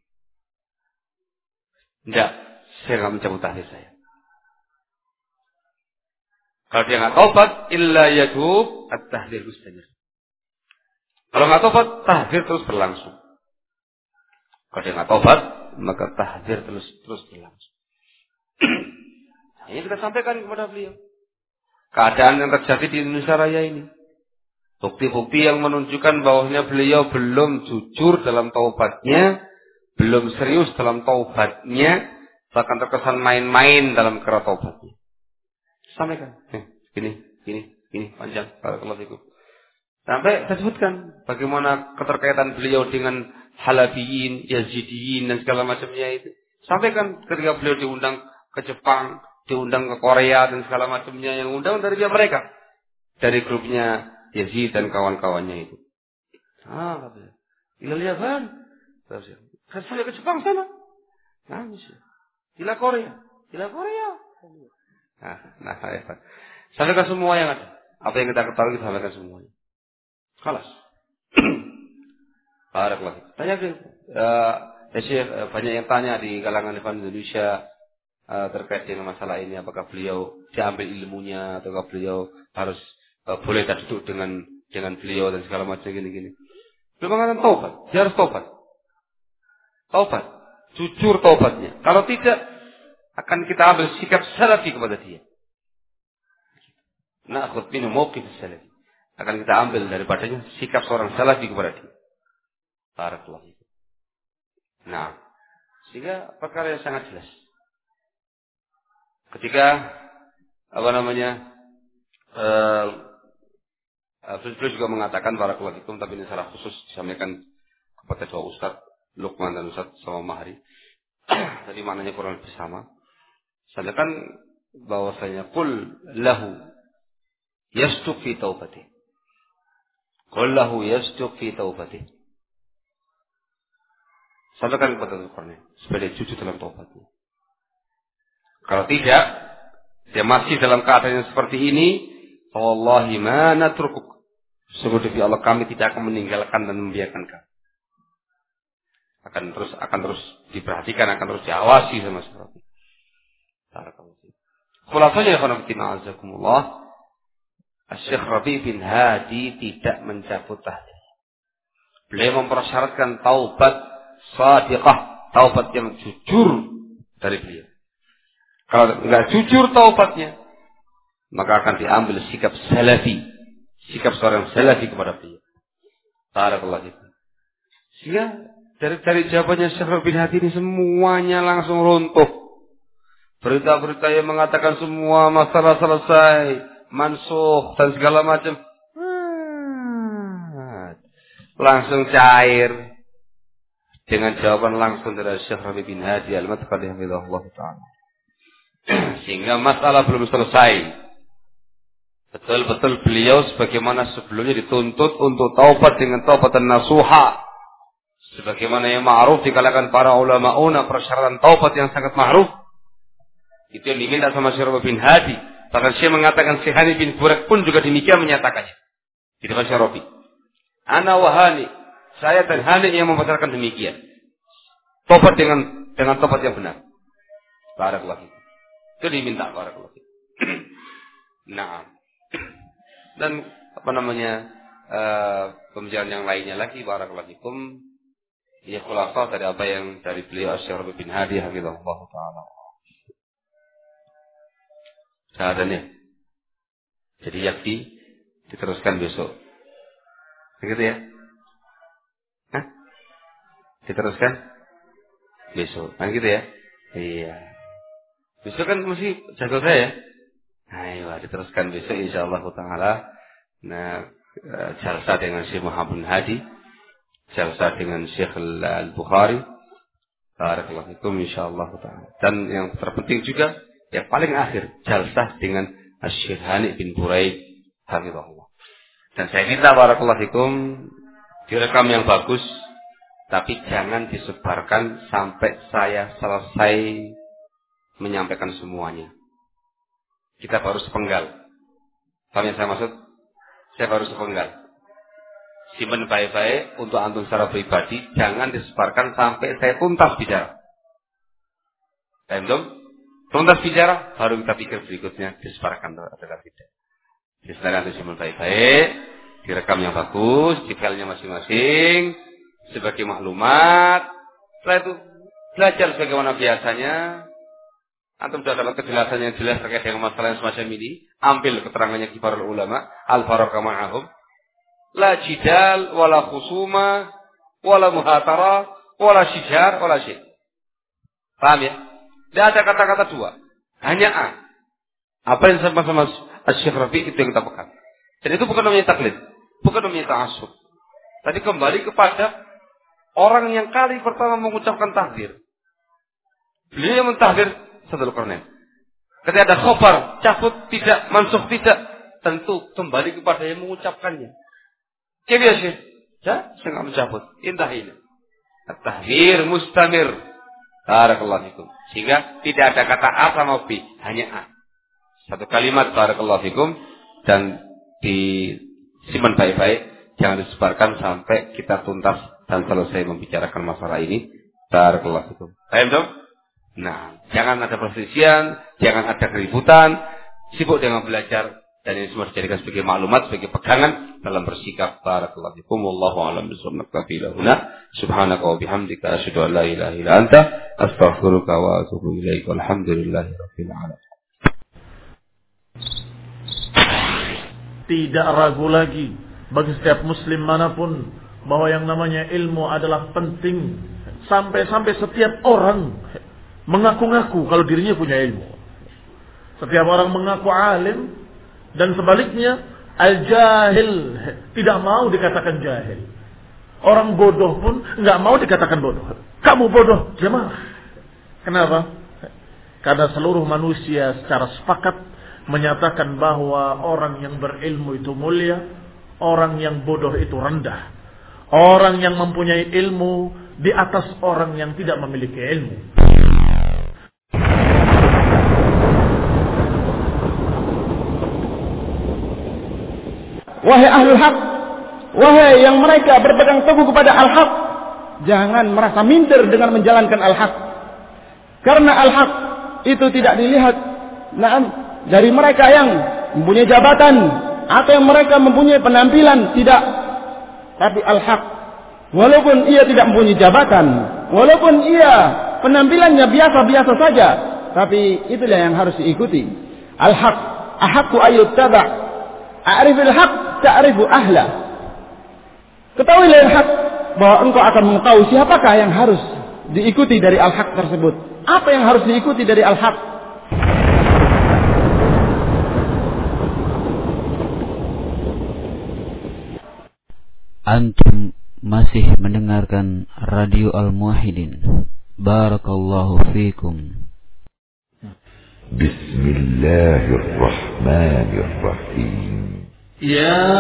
Tidak, saya tidak mencabut tahdir saya. Kalau dia nggak taubat, illa yadub, at-tahdir mustamir. Kalau nggak taubat, tahdir terus berlangsung. Kalau dia nggak taubat, maka tahdir terus terus berlangsung. Ini kita sampaikan kepada beliau. Keadaan yang terjadi di Indonesia Raya ini. Bukti-bukti yang menunjukkan bahwasanya beliau belum jujur dalam taubatnya, belum serius dalam taubatnya, bahkan terkesan main-main dalam kerana taubatnya. Sampaikan. Eh, gini, gini, gini, panjang. Barakallahu fikum. Sampai saya sebutkan bagaimana keterkaitan beliau dengan Halabiyin, Yazidiyin, dan segala macamnya itu. Sampaikan ketika beliau diundang ke Jepang, diundang ke Korea, dan segala macamnya. Yang undang dari dia mereka. Dari grupnya Yazid dan kawan-kawannya itu. Ah, katanya. Gila lihat kan? Saya ke Jepang sana. Nah, gila Korea. Gila Korea. Nah, nah, hebat. Sampaikan semua yang ada. Apa yang kita ketahui, kita sampaikan semuanya. Kalas. Barakallahu. Tanya ke, uh, ya Syekh, uh, banyak yang tanya di kalangan Ikhwan Indonesia uh, terkait dengan masalah ini. Apakah beliau diambil ilmunya, ataukah beliau harus uh, boleh tak duduk dengan dengan beliau dan segala macam gini-gini. Beliau mengatakan taubat. Dia harus taubat. Taubat. Jujur taubatnya. Kalau tidak, akan kita ambil sikap salafi kepada dia. Na'khudh minhu mawqif salafi. Akan kita ambil daripadanya sikap seorang salafi kepada dia. Barakallahu fikum. Nah, sehingga perkara yang sangat jelas. Ketika apa namanya? Eh beliau juga mengatakan barakallahu fikum, tapi ini secara khusus disampaikan kepada dua ustaz, Lukman dan Ustaz sama Mahri. Jadi maknanya kurang lebih sama. Sampaikan bahwasanya qul lahu yasduq fi taubatih. Qul lahu yasduq fi taubatih. Sampaikan kepada Al-Qur'an supaya dia jujur dalam taubatnya. Kalau tidak, dia masih dalam keadaan yang seperti ini, wallahi ma natrukuk. Sungguh demi Allah kami tidak akan meninggalkan dan membiarkan kamu. Akan terus akan terus diperhatikan, akan terus diawasi sama sekali. Barakallahu. Khulasanya ya khonaftina azakumullah, Syekh Rabi bin Hadi tidak mencabut tahdir. Beliau mempersyaratkan taubat shadiqah, taubat yang jujur dari beliau. Kalau enggak jujur taubatnya, maka akan diambil sikap salafi, sikap seorang salafi kepada beliau. Barakallahu. Sehingga dari dari jawabannya Syekh Rabi bin Hadi ini semuanya langsung runtuh. Berita-berita yang mengatakan semua masalah selesai, mansukh dan segala macam, langsung cair dengan jawaban langsung dari Syekh Rabi bin Hadi Al-Madkhali hafizahullah taala. Sehingga masalah belum selesai. Betul-betul beliau sebagaimana sebelumnya dituntut untuk taubat dengan taubatan nasuha. Sebagaimana yang ma'ruf di kalangan para ulama'una persyaratan taubat yang sangat ma'ruf. Itu yang diminta sama Syekh Rabi bin Hadi. Bahkan Syekh mengatakan Syekh Hani bin Burek pun juga demikian menyatakannya. Di depan Syekh Rabi. Ana wa Hani. Saya dan Hani yang membicarakan demikian. Taubat dengan dengan taubat yang benar. Barakallahu fiik. Itu diminta barakallahu fiik. Nah. Dan apa namanya uh, pembicaraan yang lainnya lagi barakallahu fikum ya khulafah dari apa yang dari beliau Syekh Rabi bin Hadi hafizahullah taala. Seadanya. Jadi yakti diteruskan besok. Begitu ya? Hah? Diteruskan besok. Kan gitu ya? Iya. Besok kan mesti jago saya. Ayo diteruskan besok insyaallah taala. Nah, jalsa dengan Syekh Muhammad Hadi, jalsa dengan Syekh Al-Bukhari. Barakallahu fikum insyaallah taala. Dan yang terpenting juga yang paling akhir jalsa dengan Syekh Hani bin Buraid hafizahullah. Dan saya minta barakallahu fikum direkam yang bagus tapi jangan disebarkan sampai saya selesai menyampaikan semuanya. Kita baru sepenggal. Paham yang saya maksud? Saya baru sepenggal. Simpen baik-baik untuk antum secara pribadi. Jangan disebarkan sampai saya tuntas bicara. Paham dong? Tuntas bicara, baru kita pikir berikutnya disebarkan atau tidak. Disebarkan itu simpen baik-baik. Direkam yang bagus. Di filenya masing-masing. Sebagai maklumat. Setelah itu belajar bagaimana biasanya. Antum sudah dapat kejelasan yang jelas terkait dengan masalah yang semacam ini. Ambil keterangannya kibarul ulama. Al-Faraka ma'ahum. La jidal, wala khusuma, wala muhatara, wala syijar, wala syid. Paham ya? Tidak ada kata-kata dua. Hanya A. Apa yang sama-sama Syekh Rabi itu yang kita pegang. Dan itu bukan namanya taklid. Bukan namanya ta'asub. Tadi kembali kepada orang yang kali pertama mengucapkan takdir. Beliau yang mentahdir Sadul Qarnain. Ketika ada khobar, cabut tidak, mansukh tidak, tentu kembali kepada yang mengucapkannya. Kayak biasa, ya, saya nggak mencabut. Intah ini. At-tahdir mustamir. Barakallahu fikum. Sehingga tidak ada kata A sama B, hanya A. Satu kalimat barakallahu fikum dan disimpan baik-baik, jangan disebarkan sampai kita tuntas dan selesai membicarakan masalah ini. Barakallahu fikum. Paham dong? Nah, jangan ada perselisihan, jangan ada keributan, sibuk dengan belajar dan ini semua dijadikan sebagai maklumat, sebagai pegangan dalam bersikap. Barakallahu fikum, wallahu a'lam bishawab. Subhanaka wa bihamdika asyhadu an la ilaha illa anta astaghfiruka wa atubu ilaik. Walhamdulillahirabbil alamin. Tidak ragu lagi bagi setiap muslim manapun bahwa yang namanya ilmu adalah penting, sampai-sampai setiap orang mengaku-ngaku kalau dirinya punya ilmu. Setiap orang mengaku alim dan sebaliknya al-jahil tidak mau dikatakan jahil. Orang bodoh pun nggak mau dikatakan bodoh. Kamu bodoh, jemaah. Kenapa? Karena seluruh manusia secara sepakat menyatakan bahwa orang yang berilmu itu mulia, orang yang bodoh itu rendah. Orang yang mempunyai ilmu di atas orang yang tidak memiliki ilmu. Wahai ahlul haq, wahai yang mereka berpegang teguh kepada al-haq, jangan merasa minder dengan menjalankan al-haq. Karena al-haq itu tidak dilihat nah, dari mereka yang mempunyai jabatan atau yang mereka mempunyai penampilan, tidak. Tapi al-haq, walaupun ia tidak mempunyai jabatan, walaupun ia penampilannya biasa-biasa saja, tapi itulah yang harus diikuti. Al-haq, ahaqqu ayyuttaba'. A'rifil haq, ta'rifu ahla. Ketahuilah al-haq, bahwa engkau akan mengetahui siapakah yang harus diikuti dari al-haq tersebut. Apa yang harus diikuti dari al-haq? Antum masih mendengarkan Radio Al-Muwahhidin. Barakallahu fiikum. Bismillahirrahmanirrahim. Ya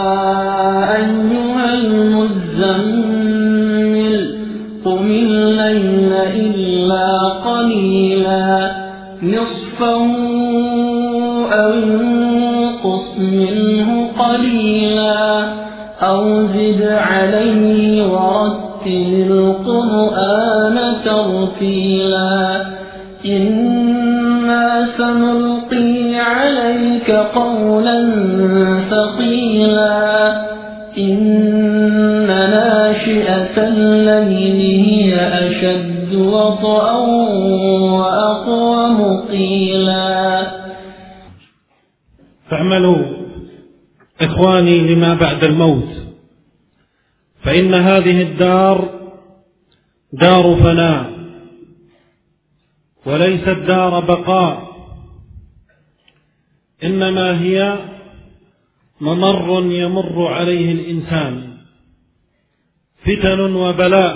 ayyuhal muzammil qumil layla illa qalila nisfahu aw inqus minhu qalila aw zid alayhi warattilil qur'ana tartila. Inna sanulqi alayka qawlan thaqila. Inna nashi'atal layli hiya ashaddu wat'an wa aqwamu qila. فاعملوا إخواني لما بعد الموت، فإن هذه الدار دار فناء وليست دار بقاء، إنما هي ممر يمر عليه الإنسان، فتن وبلاء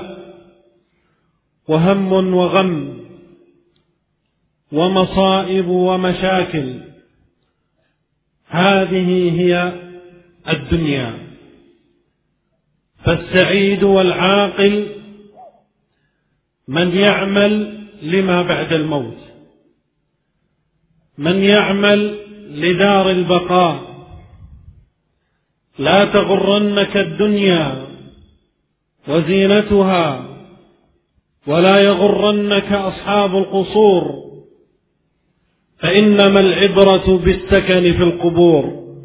وهم وغم ومصائب ومشاكل. هذه هي الدنيا. فالسعيد والعاقل من يعمل لما بعد الموت، من يعمل لدار البقاء. لا تغرنك الدنيا وزينتها، ولا يغرنك أصحاب القصور، فإنما العبرة بالسكن في القبور.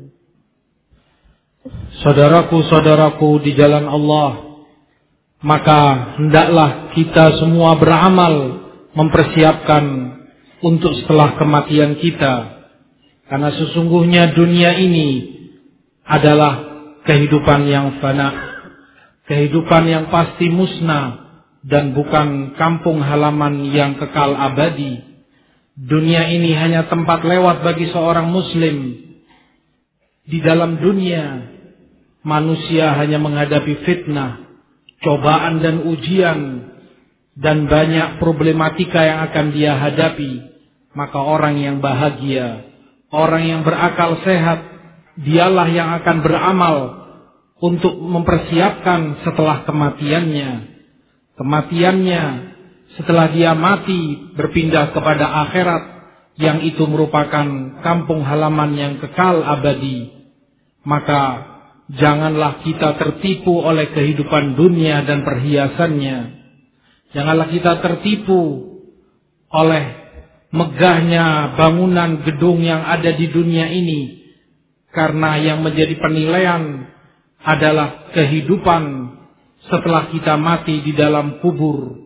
Saudaraku-saudaraku di jalan Allah, maka hendaklah kita semua beramal mempersiapkan untuk setelah kematian kita, karena sesungguhnya dunia ini adalah kehidupan yang fana, kehidupan yang pasti musnah, dan bukan kampung halaman yang kekal abadi. Dunia ini hanya tempat lewat bagi seorang muslim. Di dalam dunia, manusia hanya menghadapi fitnah, cobaan dan ujian, dan banyak problematika yang akan dia hadapi. Maka orang yang bahagia, orang yang berakal sehat, dialah yang akan beramal untuk mempersiapkan setelah kematiannya. Kematiannya setelah dia mati berpindah kepada akhirat, yang itu merupakan kampung halaman yang kekal abadi. Maka janganlah kita tertipu oleh kehidupan dunia dan perhiasannya. Janganlah kita tertipu oleh megahnya bangunan gedung yang ada di dunia ini, karena yang menjadi penilaian adalah kehidupan setelah kita mati di dalam kubur.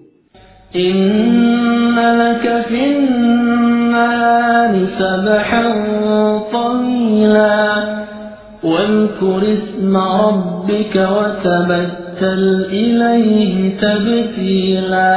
Inna laka finnari sabahan tawila واذكر اسم ربك وتبتل إليه تبتيلا.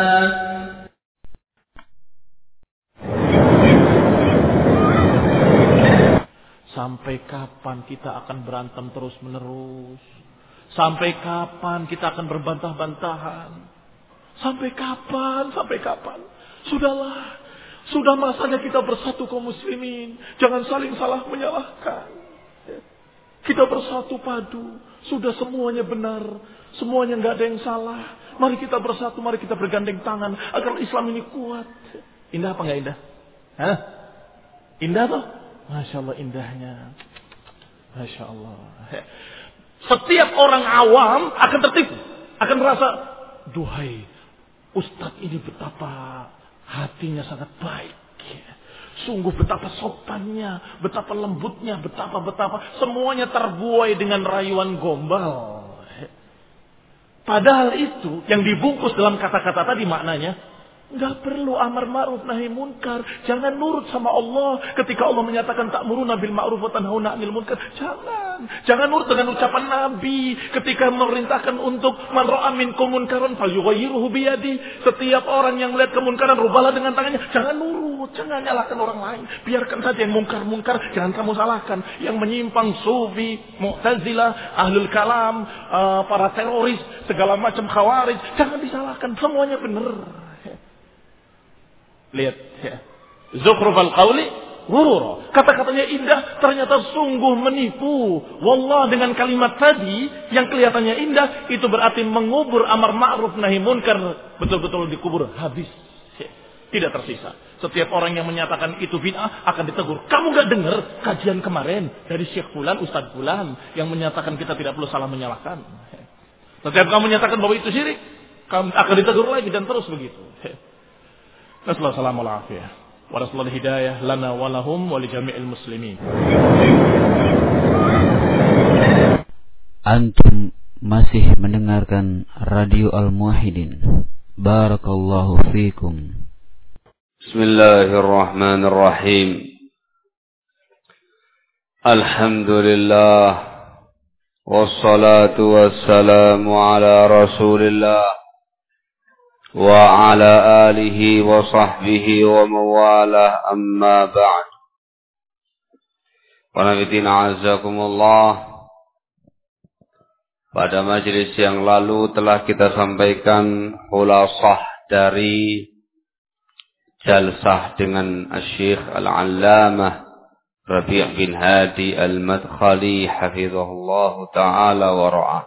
Sampai kapan kita akan berantem terus menerus? Sampai kapan kita akan berbantah-bantahan? Sampai kapan? Sampai kapan? Sudahlah, sudah masanya kita bersatu kaum muslimin. Jangan saling salah menyalahkan. Kita bersatu padu, sudah semuanya benar, semuanya nggak ada yang salah. Mari kita bersatu, mari kita bergandeng tangan agar Islam ini kuat. Indah apa nggak indah? Hah? Indah toh? Masya Allah indahnya. Masya Allah. Setiap orang awam akan tertipu, akan merasa, duhai, Ustadz ini betapa hatinya sangat baik. Sungguh betapa sopannya, betapa lembutnya, betapa-betapa. Semuanya terbuai dengan rayuan gombal. Padahal itu yang dibungkus dalam kata-kata tadi maknanya, Enggak perlu amar ma'ruf nahi munkar. Jangan nurut sama Allah ketika Allah menyatakan ta'muruna bil ma'ruf wa tanhauna 'anil munkar. Jangan. Jangan nurut dengan ucapan Nabi ketika memerintahkan untuk man ra'a minkum munkaran falyughayyirhu bi yadi. Setiap orang yang melihat kemunkaran rubahlah dengan tangannya. Jangan nurut, jangan nyalahkan orang lain. Biarkan saja yang mungkar-mungkar, jangan kamu salahkan. Yang menyimpang sufi, Mu'tazilah, ahlul kalam, uh, para teroris, segala macam khawarij, jangan disalahkan. Semuanya benar. Lihat ya. Zukhrufal qawli ghurura. Kata-katanya indah ternyata sungguh menipu. Wallah, dengan kalimat tadi yang kelihatannya indah itu berarti mengubur amar ma'ruf nahi munkar, betul-betul dikubur habis. Ya. Tidak tersisa. Setiap orang yang menyatakan itu bid'ah akan ditegur. Kamu gak dengar kajian kemarin dari Syekh Fulan, Ustadz Fulan yang menyatakan kita tidak perlu salah menyalahkan. Ya. Setiap kamu menyatakan bahwa itu syirik, kamu akan ditegur lagi dan terus begitu. Ya. Nasallallahu alaihi wa sallam hidayah lana wa lahum wa li jami'il muslimin. Antum masih mendengarkan Radio Al-Muwahhidin. Barakallahu fikum. Bismillahirrahmanirrahim. Alhamdulillah wassalatu wassalamu ala Rasulillah wa ala alihi wa sahbihi wa mawalah, amma ba'd. Wanafidina azakumullah. Pada majelis yang lalu telah kita sampaikan khulasah dari jalsah dengan Asy-Syaikh Al-Allamah Rabi' bin Hadi Al-Madkhali hafizahullah ta'ala wa ra'ah.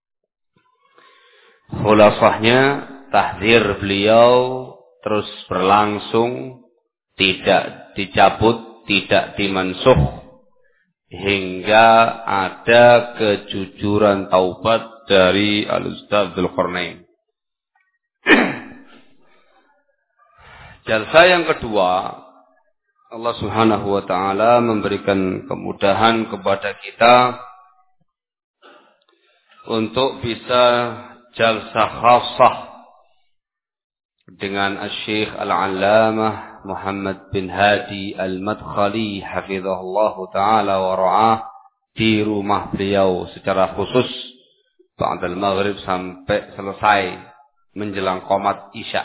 Khulasahnya, tahdzir beliau terus berlangsung, tidak dicabut, tidak dimansuh, hingga ada kejujuran taubat dari Al-Ustadz Dzulqarnain. Jalsa yang kedua, Allah Subhanahu wa taala memberikan kemudahan kepada kita untuk bisa jalsa khassah dengan Asy-Syaikh Al-Allamah Muhammad bin Hadi Al-Madkhali hafizahullah ta'ala wa ra'ah di rumah beliau secara khusus ba'dal maghrib sampai selesai menjelang qomat isya.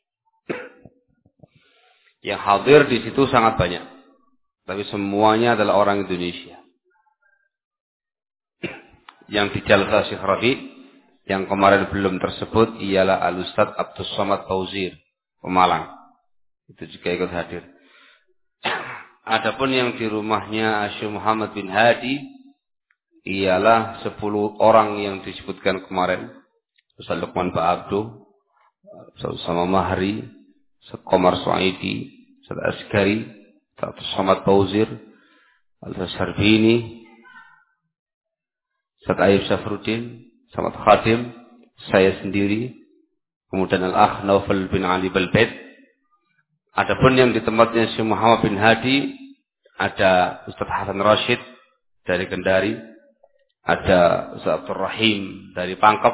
Yang hadir di situ sangat banyak, tapi semuanya adalah orang Indonesia. Yang di jalsa Syekh Rabi' yang kemarin belum tersebut ialah Al-Ustadz Abdus Somad Fauzir, Pemalang. Itu juga ikut hadir. Adapun yang di rumahnya Syekh Muhammad bin Hadi ialah sepuluh orang yang disebutkan kemarin. Ustadz Luqman Ba'abdu, Ustadz Usama Mahri, Ustadz Qamar Suaidi, Ustadz Askari, Ustadz Abdus Somad Fauzir, Al-Ustadz Sarbini, Ustadz Ayub Syafruddin, Samad Khadim, saya sendiri, kemudian Al-Akh Naufal bin Ali Balbait. Adapun yang di tempatnya Syekh Muhammad bin Hadi, ada Ustadz Hasan Rashid dari Kendari, ada Ustadz Abdul Rahim dari Pangkep,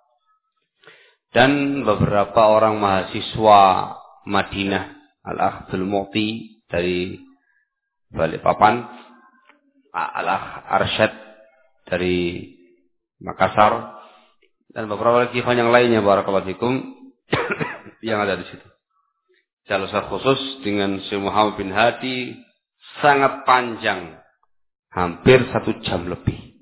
dan beberapa orang mahasiswa Madinah, Al-Akh Abdul Mu'ti dari Balikpapan, Al-Akh Arsyad dari Makassar, dan beberapa lagi yang lainnya, barakallahu fikum, yang ada di situ. Jalsah khusus dengan Syekh Muhammad bin Hadi sangat panjang, hampir satu jam lebih.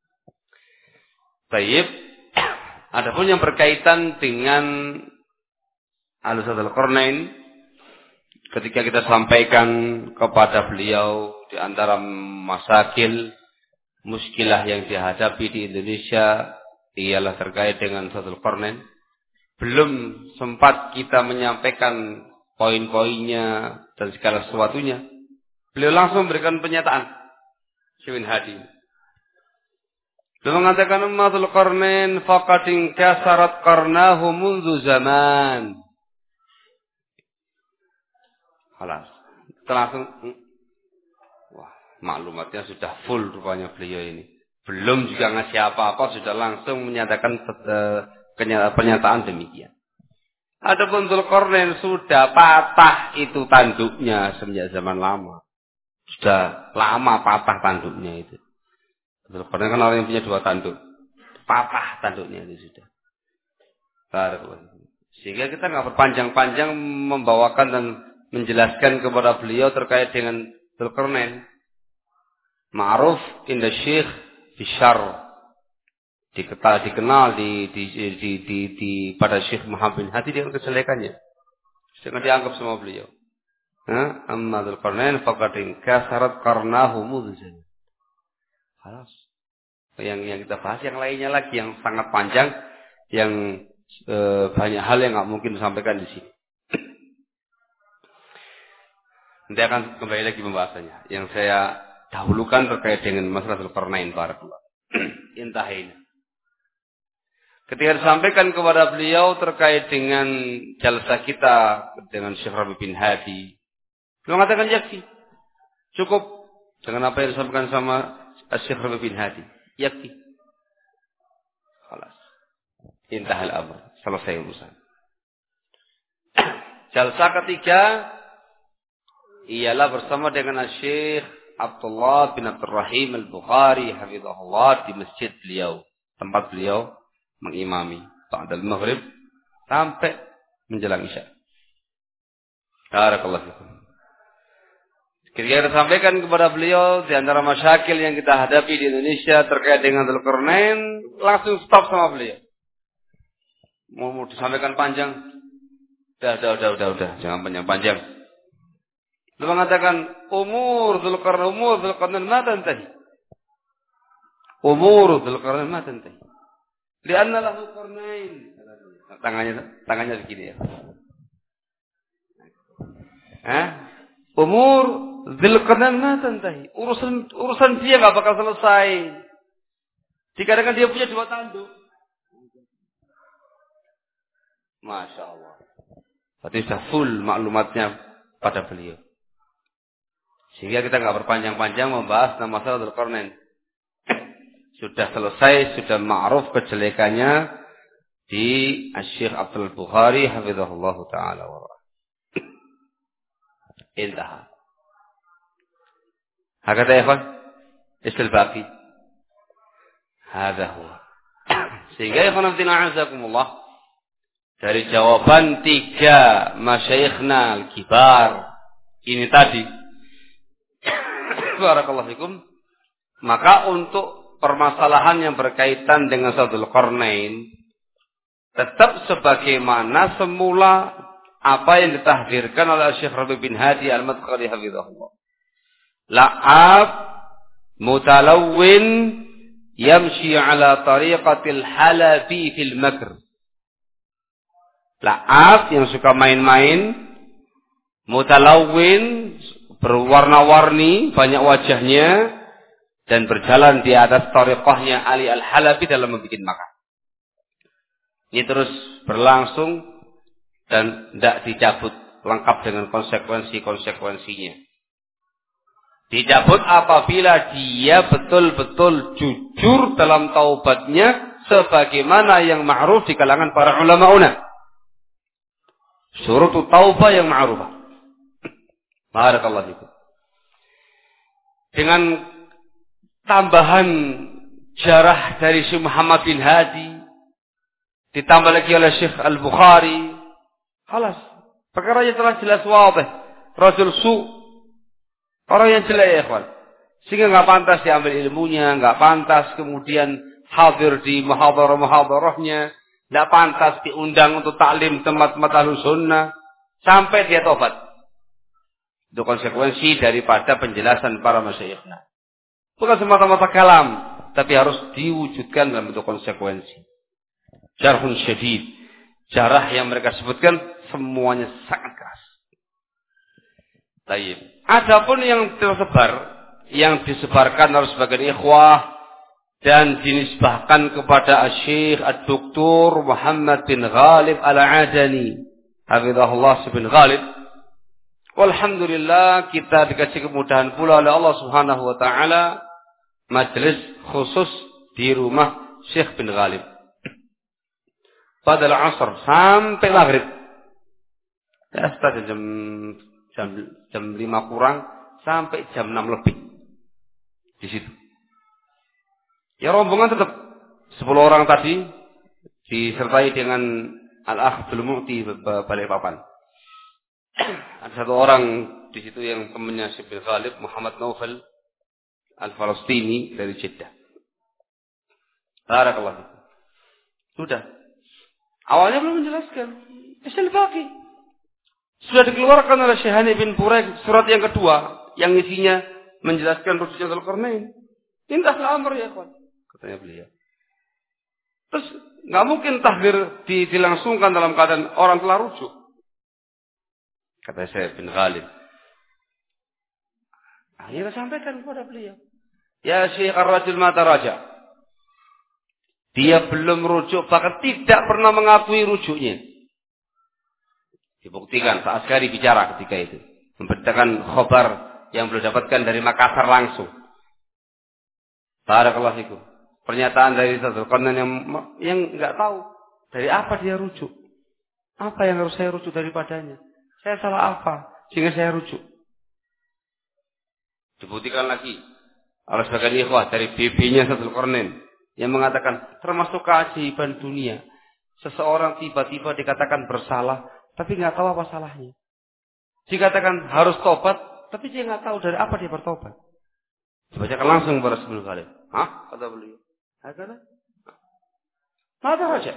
Baik, adapun yang berkaitan dengan Al-Ustadz Dzulqarnain, ketika kita sampaikan kepada beliau di antara masakil muskilah yang dihadapi di Indonesia ialah terkait dengan Dzulqarnain. Belum sempat kita menyampaikan poin-poinnya dan segala sesuatunya, beliau langsung memberikan pernyataan. Syekh bin Hadi beliau mengatakan, Dzulqarnain faqad inkasarat qarnahu mundu zaman. Halas. Langsung maklumatnya sudah full rupanya beliau ini. Belum juga ngasih apa-apa, sudah langsung menyatakan pernyataan demikian. Adapun Dzulqarnain sudah patah itu tanduknya semenjak zaman lama. Sudah lama patah tanduknya itu. Dzulqarnain kan orang yang punya dua tanduk. Patah tanduknya itu sudah. Sehingga kita nggak berpanjang-panjang membawakan dan menjelaskan kepada beliau terkait dengan Dzulqarnain. Ma'ruf inda Syekh bisyarr. Dikenal, dikenal di, di, di, di, di, di pada Syekh Muhammad bin Hadi dengan kejelekannya. Jangan dianggap sama beliau. Amma Dzulqarnain faqad inkasarat qarnahu mudhjan. Halas. Yang yang kita bahas yang lainnya lagi yang sangat panjang, yang e, banyak hal yang nggak mungkin disampaikan di sini. Nanti akan kembali lagi pembahasannya. Yang saya dahulukan terkait dengan masalah Dzulqarnain barakallah. Intahaina. Ketika disampaikan kepada beliau terkait dengan jalsah kita dengan Syekh Rabi bin Hadi, beliau mengatakan yakfi, cukup dengan apa yang disampaikan sama Syekh Rabi bin Hadi, yakfi. Khalas. Intahal amr, selesai urusan. Jalsah ketiga ialah bersama dengan Syekh Abdullah bin Abdul Rahim Al-Bukhari hafizahullah di masjid beliau, tempat beliau mengimami ba'dal maghrib sampai menjelang isya. Barakallahu fikum. Ketika kita sampaikan kepada beliau di antara masyakil yang kita hadapi di Indonesia terkait dengan Dzulqarnain, langsung stop sama beliau. Mau, mau disampaikan panjang, udah, udah, udah, udah, udah, jangan panjang-panjang. Beliau mengatakan umur Dzulqarnain, umur Dzulqarnain ma tantahi. Umur Dzulqarnain ma tantahi. Lianna lahu qarnain. Tangannya tangannya begini ya. Hah? Umur Dzulqarnain ma tantahi. Urusan urusan dia enggak bakal selesai. Dikarenakan dia punya dua tanduk. Masya Allah. Berarti sudah full maklumatnya pada beliau. Sehingga kita enggak berpanjang-panjang membahas nama masalah Dzulqarnain. Sudah selesai, sudah ma'ruf kejelekannya di Syekh Abdul Bukhari hafizahullah ta'ala wa ra'ah. Intaha. Hakata ya ikhwan? Istil baqi. Hadha huwa. Sehingga ikhwan abdina azakumullah. Dari jawaban tiga masyayikhna al-kibar ini tadi. Barakallahu fikum. Maka untuk permasalahan yang berkaitan dengan Dzulqarnain tetap sebagaimana semula apa yang ditahdirkan oleh Syekh Rabi bin Hadi Al-Madkhali hafizahullah. La'ab mutalawwin yamshi ala tariqatil halabi fil makr. La'ab yang suka main-main, mutalawwin berwarna-warni, banyak wajahnya, dan berjalan di atas tariqahnya Ali Al-Halabi dalam membuat makan. Ini terus berlangsung dan tidak dicabut, lengkap dengan konsekuensi-konsekuensinya. Dicabut apabila dia betul-betul jujur dalam taubatnya sebagaimana yang ma'ruf di kalangan para ulama-una. Syurutu taubah yang ma'rufah. Barakallahu fikum. Dengan tambahan jarah dari Syekh Muhammad bin Hadi, ditambah lagi oleh Syekh Al-Bukhari, halas, perkara yang telah jelas wadih, rajul su, orang yang jelek ya ikhwan, sehingga nggak pantas diambil ilmunya, nggak pantas kemudian hadir di muhadharah-muhadharahnya, nggak pantas diundang untuk taklim tempat-tempat Ahlus Sunnah sampai dia tobat. Itu konsekuensi daripada penjelasan para masyayikhna. Bukan semata-mata kalam, tapi harus diwujudkan dalam bentuk konsekuensi. Jarhun syadid, jarah yang mereka sebutkan semuanya sangat keras. Baik. Adapun yang tersebar, yang disebarkan oleh sebagian ikhwah dan dinisbahkan kepada Syekh Ad-Doktor Muhammad bin Ghalib Al-Adani, hafizahullah bin Ghalib. Walhamdulillah kita dikasih kemudahan pula oleh Allah Subhanahu wa taala majelis khusus di rumah Syekh bin Ghalib. Pada asar sampai maghrib Ya, setelah jam jam jam lima kurang sampai jam enam lebih di situ. Ya rombongan tetap sepuluh orang tadi disertai dengan Al-Akh Abdul Mu'ti Balikpapan. Ada satu orang di situ yang temannya Syekh bin Ghalib, Muhammad Naufal Al-Falastini dari Jeddah. Barakallahu fikum. Sudah. Awalnya belum menjelaskan. Isal baqi. Sudah dikeluarkan oleh Syekh Hani bin Buraik surat yang kedua yang isinya menjelaskan rujuknya Dzulqarnain. Intahal amr ya kawan, katanya beliau. Terus nggak mungkin tahdir dilangsungkan dalam keadaan orang telah rujuk. Kata Syekh bin Ghalib. Akhirnya sampaikan kepada beliau. Ya Syekh Ar-Rajul Mata Raja. Dia belum rujuk, bahkan tidak pernah mengakui rujuknya. Dibuktikan, Pak Askari bicara ketika itu. Memberitakan khobar yang belum dapatkan dari Makassar langsung. Barakallahu fikum. Pernyataan dari Dzulqarnain yang yang nggak tahu dari apa dia rujuk. Apa yang harus saya rujuk daripadanya? Saya salah apa sehingga saya rujuk? Dibuktikan lagi oleh sebagian ikhwah dari B B-nya Dzulqarnain yang mengatakan termasuk keajaiban dunia. Seseorang tiba-tiba dikatakan bersalah, tapi nggak tahu apa salahnya. Dikatakan harus tobat, tapi dia nggak tahu dari apa dia bertobat. Dibacakan langsung kepada Syekh bin Ghalib. Hah? Kata beliau. Kata? Mata raja.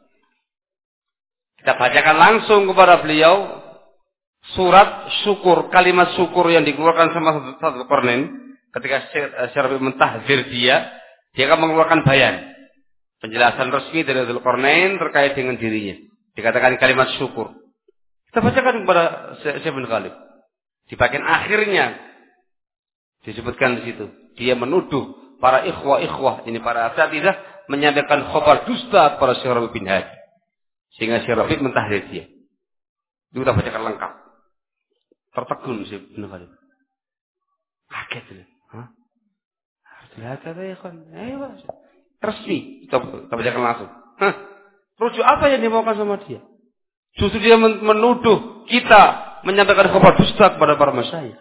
Kita bacakan langsung kepada beliau surat syukur, kalimat syukur yang dikeluarkan sama Dzulqarnain ketika Syekh Rabi' mentahdzir dia, dia akan mengeluarkan bayan. Penjelasan resmi dari Dzulqarnain terkait dengan dirinya. Dikatakan kalimat syukur. Kita bacakan kepada Syekh bin Ghalib. Di bagian akhirnya disebutkan di situ. Dia menuduh para ikhwah-ikhwah, ini para asatidzah, menyampaikan khabar dusta kepada Syekh Rabi' bin Hadi. Sehingga Syekh Rabi' mentahdzir dia. Itu kita bacakan lengkap. Tertegun Syekh bin Ghalib. Kaget dia. Hah? Lihat kata ya kan. Ayo resmi. Kita, kita bacakan langsung. Hah? Rujuk apa yang dimaukan sama dia? Justru dia menuduh kita menyampaikan khabar dusta kepada para masyayikh.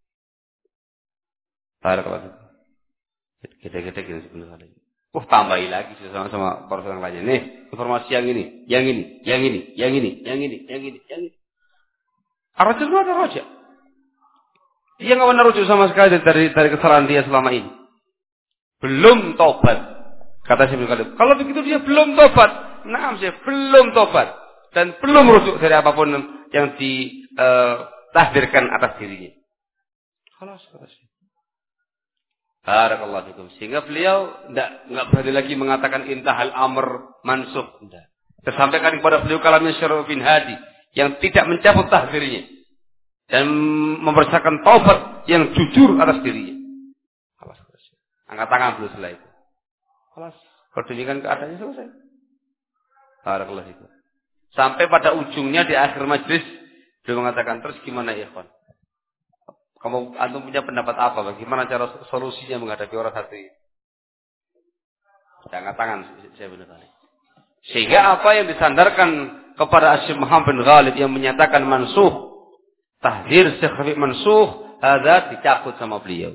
Barakallahu. Kita-kita gini sebenarnya. Oh, tambahi lagi sama-sama para orang lainnya. Nih, informasi yang ini, yang ini, yang ini, yang ini, yang ini, yang ini, yang ini. Ar-Rajul Mata Raja. Dia nggak pernah rujuk sama sekali dari dari kesalahan dia selama ini. Belum tobat. Kata Syekh bin Ghalib. Kalau begitu dia belum tobat. Nah, saya belum tobat dan belum rujuk dari apapun yang ditahdirkan uh, atas dirinya. Khalas, khalas. Barakallahu fikum. Sehingga beliau enggak enggak berani lagi mengatakan intahal amr mansukh. Enggak. Tersampaikan kepada beliau kalamnya Syekh bin Hadi yang tidak mencabut tahdirnya dan mempersiapkan taubat yang jujur atas dirinya. Khalas, khalas. Angkat tangan beliau setelah itu. Khalas. Kalau demikian keadaannya selesai. Barakallahu fikum. Sampai pada ujungnya di akhir majlis beliau mengatakan, terus gimana ya, ikhwan? Kamu antum punya pendapat apa? Bagaimana cara solusinya menghadapi orang satu ini? Angkat tangan saya benar. Sehingga apa yang disandarkan kepada Syekh Muhammad bin Ghalib yang menyatakan mansuh, tahdzir Syekh Rabi' mansuh, hadza dicabut sama beliau.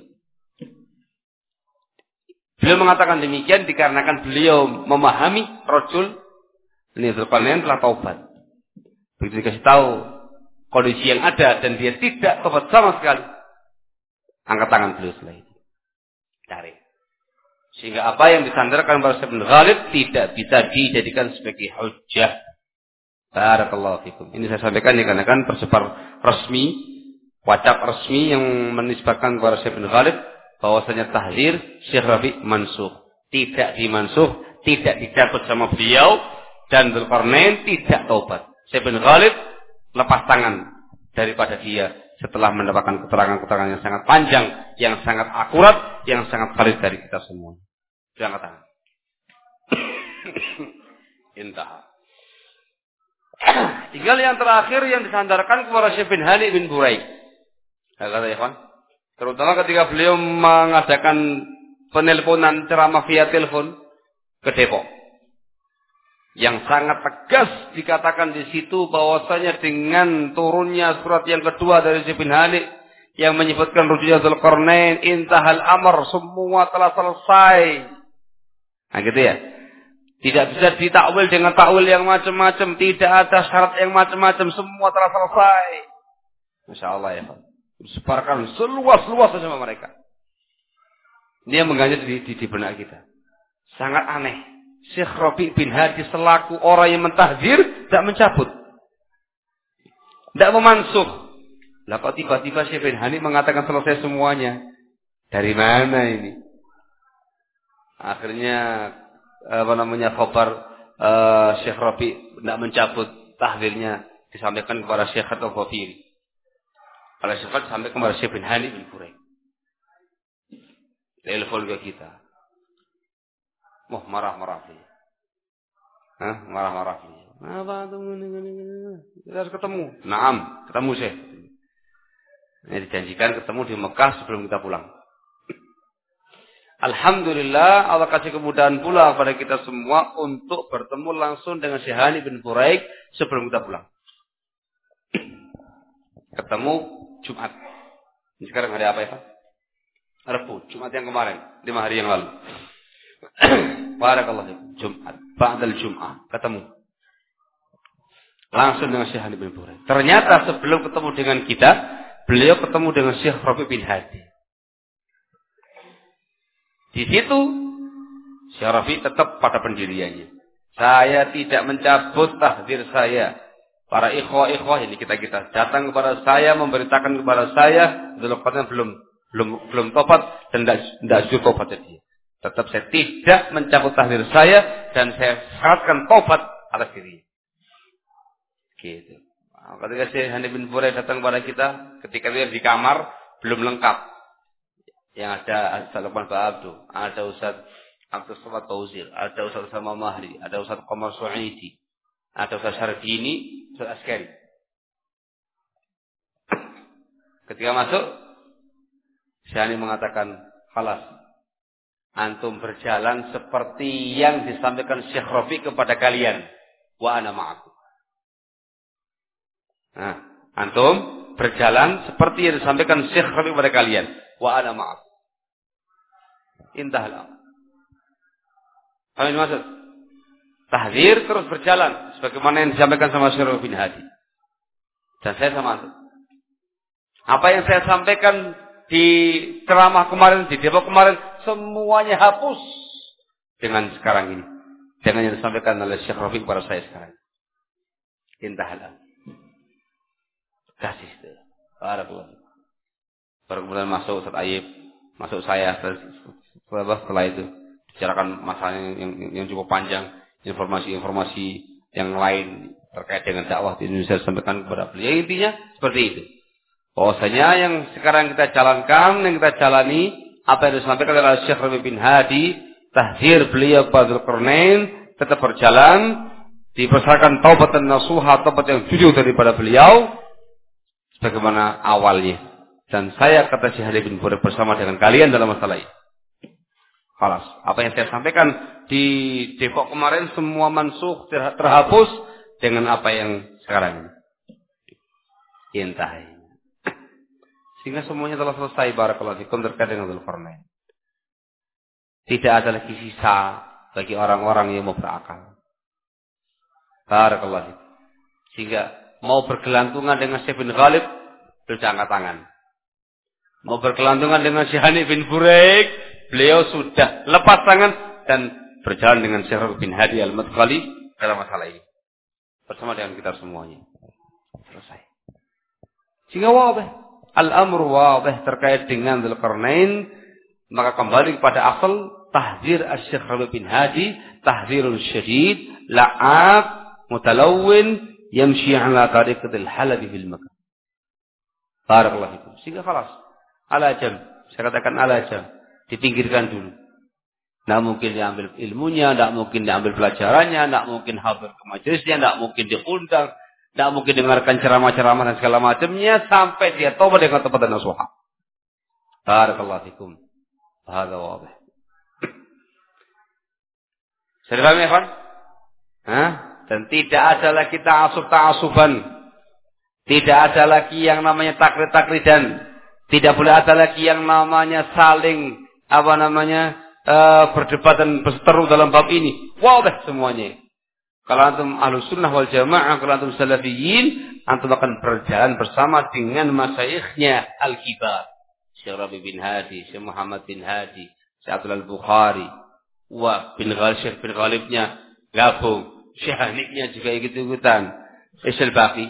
Beliau mengatakan demikian dikarenakan beliau memahami rajul ini Dzulqarnain telah taubat. Begitu dikasih tahu kondisi yang ada dan dia tidak tobat sama sekali, angkat tangan beliau setelah itu. Cari. Sehingga apa yang disandarkan pada Syekh bin Ghalib tidak bisa dijadikan sebagai hujjah. Barakallahu fikum. Ini saya sampaikan dikarenakan tersebar resmi, wacap resmi yang menisbahkan kepada Syekh bin Ghalib bahwasanya tahdzir Syekh Rabi' mansukh. Tidak dimansuh, tidak dicabut sama beliau dan Dzulqarnain tidak taubat. Syekh bin Ghalib lepas tangan daripada dia setelah mendapatkan keterangan-keterangan yang sangat panjang, yang sangat akurat, yang sangat valid dari kita semua. Jangan tangan. Intah. Tinggal yang terakhir yang disandarkan kepada Syekh bin Hani bin Buraik. Kata ikhwan, terutama ketika beliau mengadakan penelponan ceramah via telepon ke Depok. Yang sangat tegas dikatakan di situ bahwasanya dengan turunnya surat yang kedua dari Syekh bin Hani yang menyebutkan rujukan Dzulqarnain, intahal amr, semua telah selesai. Nah gitu ya. Tidak bisa ditakwil dengan takwil yang macam-macam, tidak ada syarat yang macam-macam, semua telah selesai. Masya Allah ya. Sebarkan seluas-luasnya sama mereka. Ini yang mengganjal di, di, di benak kita. Sangat aneh. Syekh Rabi' bin Hadi selaku orang yang mentahdzir tidak mencabut. Tidak memansuh. Lah kok tiba-tiba Syekh bin Hadi mengatakan selesai semuanya. Dari mana ini? Akhirnya apa namanya khabar uh, Syekh Rabi' tidak mencabut tahdzirnya, disampaikan kepada Syekh Al-Ghafiri. Oleh Syekh disampaikan kepada Syekh bin Hani bin Furaik. Telepon ke kita. Wah, marah-marah dia. Hah? Marah-marah dia. Apa tuh ini? Kita harus ketemu. Naam, ketemu Syekh. Ini dijanjikan ketemu di Mekah sebelum kita pulang. Alhamdulillah, Allah kasih kemudahan pula kepada kita semua untuk bertemu langsung dengan Syekh Hani bin Furaik sebelum kita pulang. Ketemu Jumat. Ini sekarang hari apa ya Pak? Rabu, Jumat yang kemarin, lima hari yang lalu. Barakallahu, Jumat, ba'dal Jum'ah, ketemu. Langsung dengan Syekh Hani bin Furaik. Ternyata sebelum ketemu dengan kita, beliau ketemu dengan Syekh Rabi' bin Hadi. Di situ Syekh Rabi' tetap pada pendiriannya. Saya tidak mencabut tahdzir saya. Para ikhwah-ikhwah ini kita-kita datang kepada saya, memberitakan kepada saya, Dzulqarnain belum belum belum tobat dan tidak jujur tobat dia. Tetap saya tidak mencabut tahdzir saya dan saya syaratkan tobat atas dirinya. Gitu. Nah, ketika Syekh Hani bin Furaik datang kepada kita, ketika dia di kamar belum lengkap. Yang ada Ustaz Luqman Ba'abdu, ada Ustaz Abdul Somad Fauzir, ada Ustaz Sama Mahri, ada Ustaz Qamar Su'aidi, ada Ustaz Syarbini, Ustaz Askari. Ketika masuk, Syekh mengatakan, "Khalas, antum berjalan seperti yang disampaikan Syekh Rabi' kepada kalian, wa ana ma'akum." Nah, antum berjalan seperti yang disampaikan Syekh Rabi' kepada kalian, wa ana ma'akum. Intahal amr. Apa yang dimaksud? Tahdzir terus berjalan sebagaimana yang disampaikan sama Syekh bin Hadi. Dan saya sama antum. Apa yang saya sampaikan di ceramah kemarin, di Depok kemarin, semuanya hapus dengan sekarang ini. Dengan yang disampaikan oleh Syekh Rabi' kepada saya sekarang. Intahal amr. Kasih itu. Barakallahu. Baru kemudian masuk Ustaz Ayyib, masuk saya setelah itu bicarakan masalah yang, yang, yang cukup panjang, informasi-informasi yang lain terkait dengan dakwah di Indonesia sampaikan kepada beliau. Intinya seperti itu. Bahwasanya yang sekarang kita jalankan, yang kita jalani, apa yang disampaikan oleh Syekh Rabi' bin Hadi, tahdzir beliau pada Dzulqarnain tetap berjalan, dipersyaratkan taubat dan nasuha, taubat yang jujur daripada beliau sebagaimana awalnya. Dan saya kata Syekh Hani bin Furaik bersama dengan kalian dalam masalah ini. Khalas. Apa yang saya sampaikan di Depok kemarin semua mansuh terhapus dengan apa yang sekarang ini. Intahi. Sehingga semuanya telah selesai barakallahu fikum terkait dengan Dzulqarnain. Tidak ada lagi sisa bagi orang-orang yang mau berakal. Barakallahu fikum. Sehingga mau bergelantungan dengan Syekh bin Ghalib, sudah angkat tangan. Mau berkelantungan dengan Syekh Hani bin Furaik, beliau sudah lepas tangan dan berjalan dengan Syekh Rabi' bin Hadi Al-Madkhali dalam masalah ini. Bersama dengan kita semuanya. Selesai. Sehingga wabah. Al-amru wabah terkait dengan Dzulqarnain. Maka kembali kepada asal tahdzir Syekh Rabi' bin Hadi, tahdzirul syadid, la'ab, mutalawwin, yamshi ala tariqatil halabi fil makan. Barakallahu fikum. Sehingga khalas. Ala jam. Saya katakan ala jam. Dipinggirkan dulu. Tidak mungkin diambil ilmunya, tidak mungkin diambil pelajarannya, tidak mungkin hadir ke majelisnya, tidak mungkin diundang, tidak mungkin dengarkan ceramah-ceramah dan segala macamnya sampai dia taubat dengan taubat dan nasuha. Barakallahu fikum. Hadza wadih. Sudah paham ya, kawan? Hah? Dan tidak ada lagi ta'asub-ta'asuban. Tidak ada lagi yang namanya taklid-taklidan. Tidak boleh ada lagi yang namanya saling apa namanya uh, berdebat dan berseteru dalam bab ini. Wadah semuanya. Kalau antum ahlus sunnah wal jamaah, kalau antum salafiyin, antum akan berjalan bersama dengan masyayikhnya al-kibar. Syekh Rabi bin Hadi, Syekh Muhammad bin Hadi, Syekh Abdul Al-Bukhari, wa bin Ghalib, Syekh bin Ghalibnya gabung, Syekh Haniknya juga ikut-ikutan, Isyal Baqi.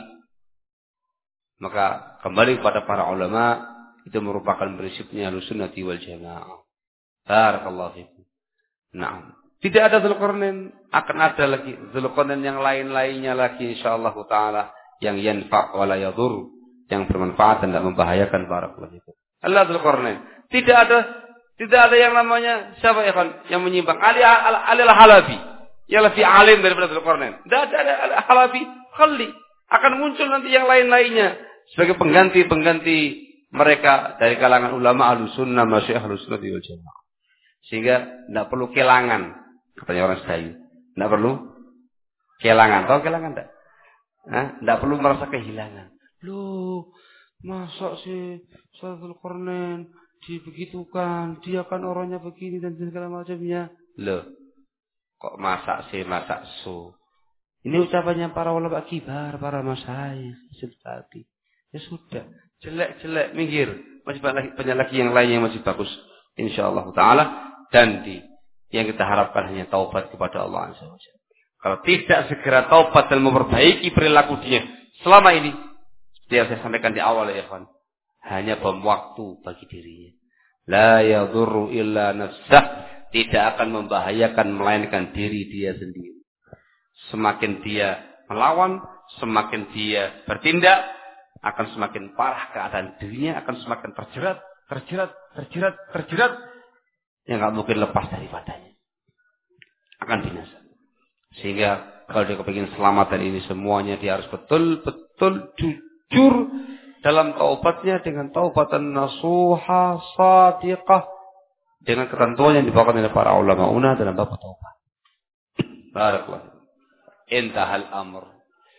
Maka kembali kepada para ulama, itu merupakan prinsipnya ahlus sunnah wal jamaah. Barakallahu fikum. Naam. Tidak ada Dzulqarnain, akan ada lagi Dzulqarnain yang lain-lainnya lagi insyaallah taala yang yanfa' wa la yadur, yang bermanfaat dan tidak membahayakan. Barakallahu fikum. Allah Dzulqarnain. Tidak ada tidak ada yang namanya siapa ya kan yang menyimpang. Ali Ali Al-Halabi. Yang lebih alim daripada Dzulqarnain. Tidak ada Al-Halabi, khalli. Akan muncul nanti yang lain-lainnya sebagai pengganti-pengganti mereka dari kalangan ulama Ahlussunnah, masyayikh Ahlussunnah wal Jamaah. Sehingga tidak perlu kelangan. Katanya orang Sedayu. Tidak perlu kelangan. Tahu kelangan tidak? Tidak perlu merasa kehilangan. Loh, masa sih Dzulqarnain dibegitukan? Dia kan orangnya begini dan segala macamnya. Loh, kok masak sih, masak so? Ini ucapannya para ulama kibar, para masyayikh seperti. Ya sudah, jelek-jelek minggir. Masih banyak lagi yang lain yang masih bagus. Insyaallah taala. Dan di yang kita harapkan hanya taubat kepada Allah Azza wa Jalla. Kalau tidak segera taubat dan memperbaiki perilaku dia selama ini, seperti yang saya sampaikan di awal ya kawan, hanya bom waktu bagi dirinya. La yadurru illa nafsah, tidak akan membahayakan melainkan diri dia sendiri. Semakin dia melawan, semakin dia bertindak, akan semakin parah keadaan dirinya, akan semakin terjerat, terjerat, terjerat, terjerat. Yang nggak mungkin lepas daripadanya, akan binasa. Sehingga kalau dia kepingin selamat dari ini semuanya, dia harus betul-betul jujur dalam taubatnya dengan taubatan nasuha sadiqah, dengan ketentuan yang dibawakan oleh para ulama una dalam bab taubat. Barakallahu. Intahal amr.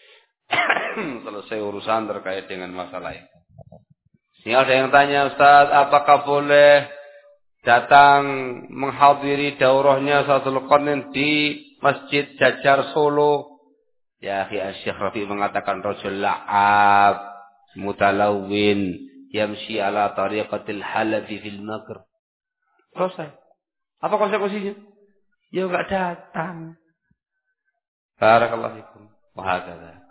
Selesai urusan terkait dengan masalah itu. Sehingga ada yang tanya, Ustaz, apakah boleh datang menghadiri daurahnya Dzulqarnain di Masjid Jajar Solo? Ya, Syekh Rafi mengatakan rajul la'ab mutalawwin yamshi ala tariqatil halafi fil maghrib. Selesai. Apa konsekuensinya? Ya enggak datang. Barakallahu fikum. Wa hakadha.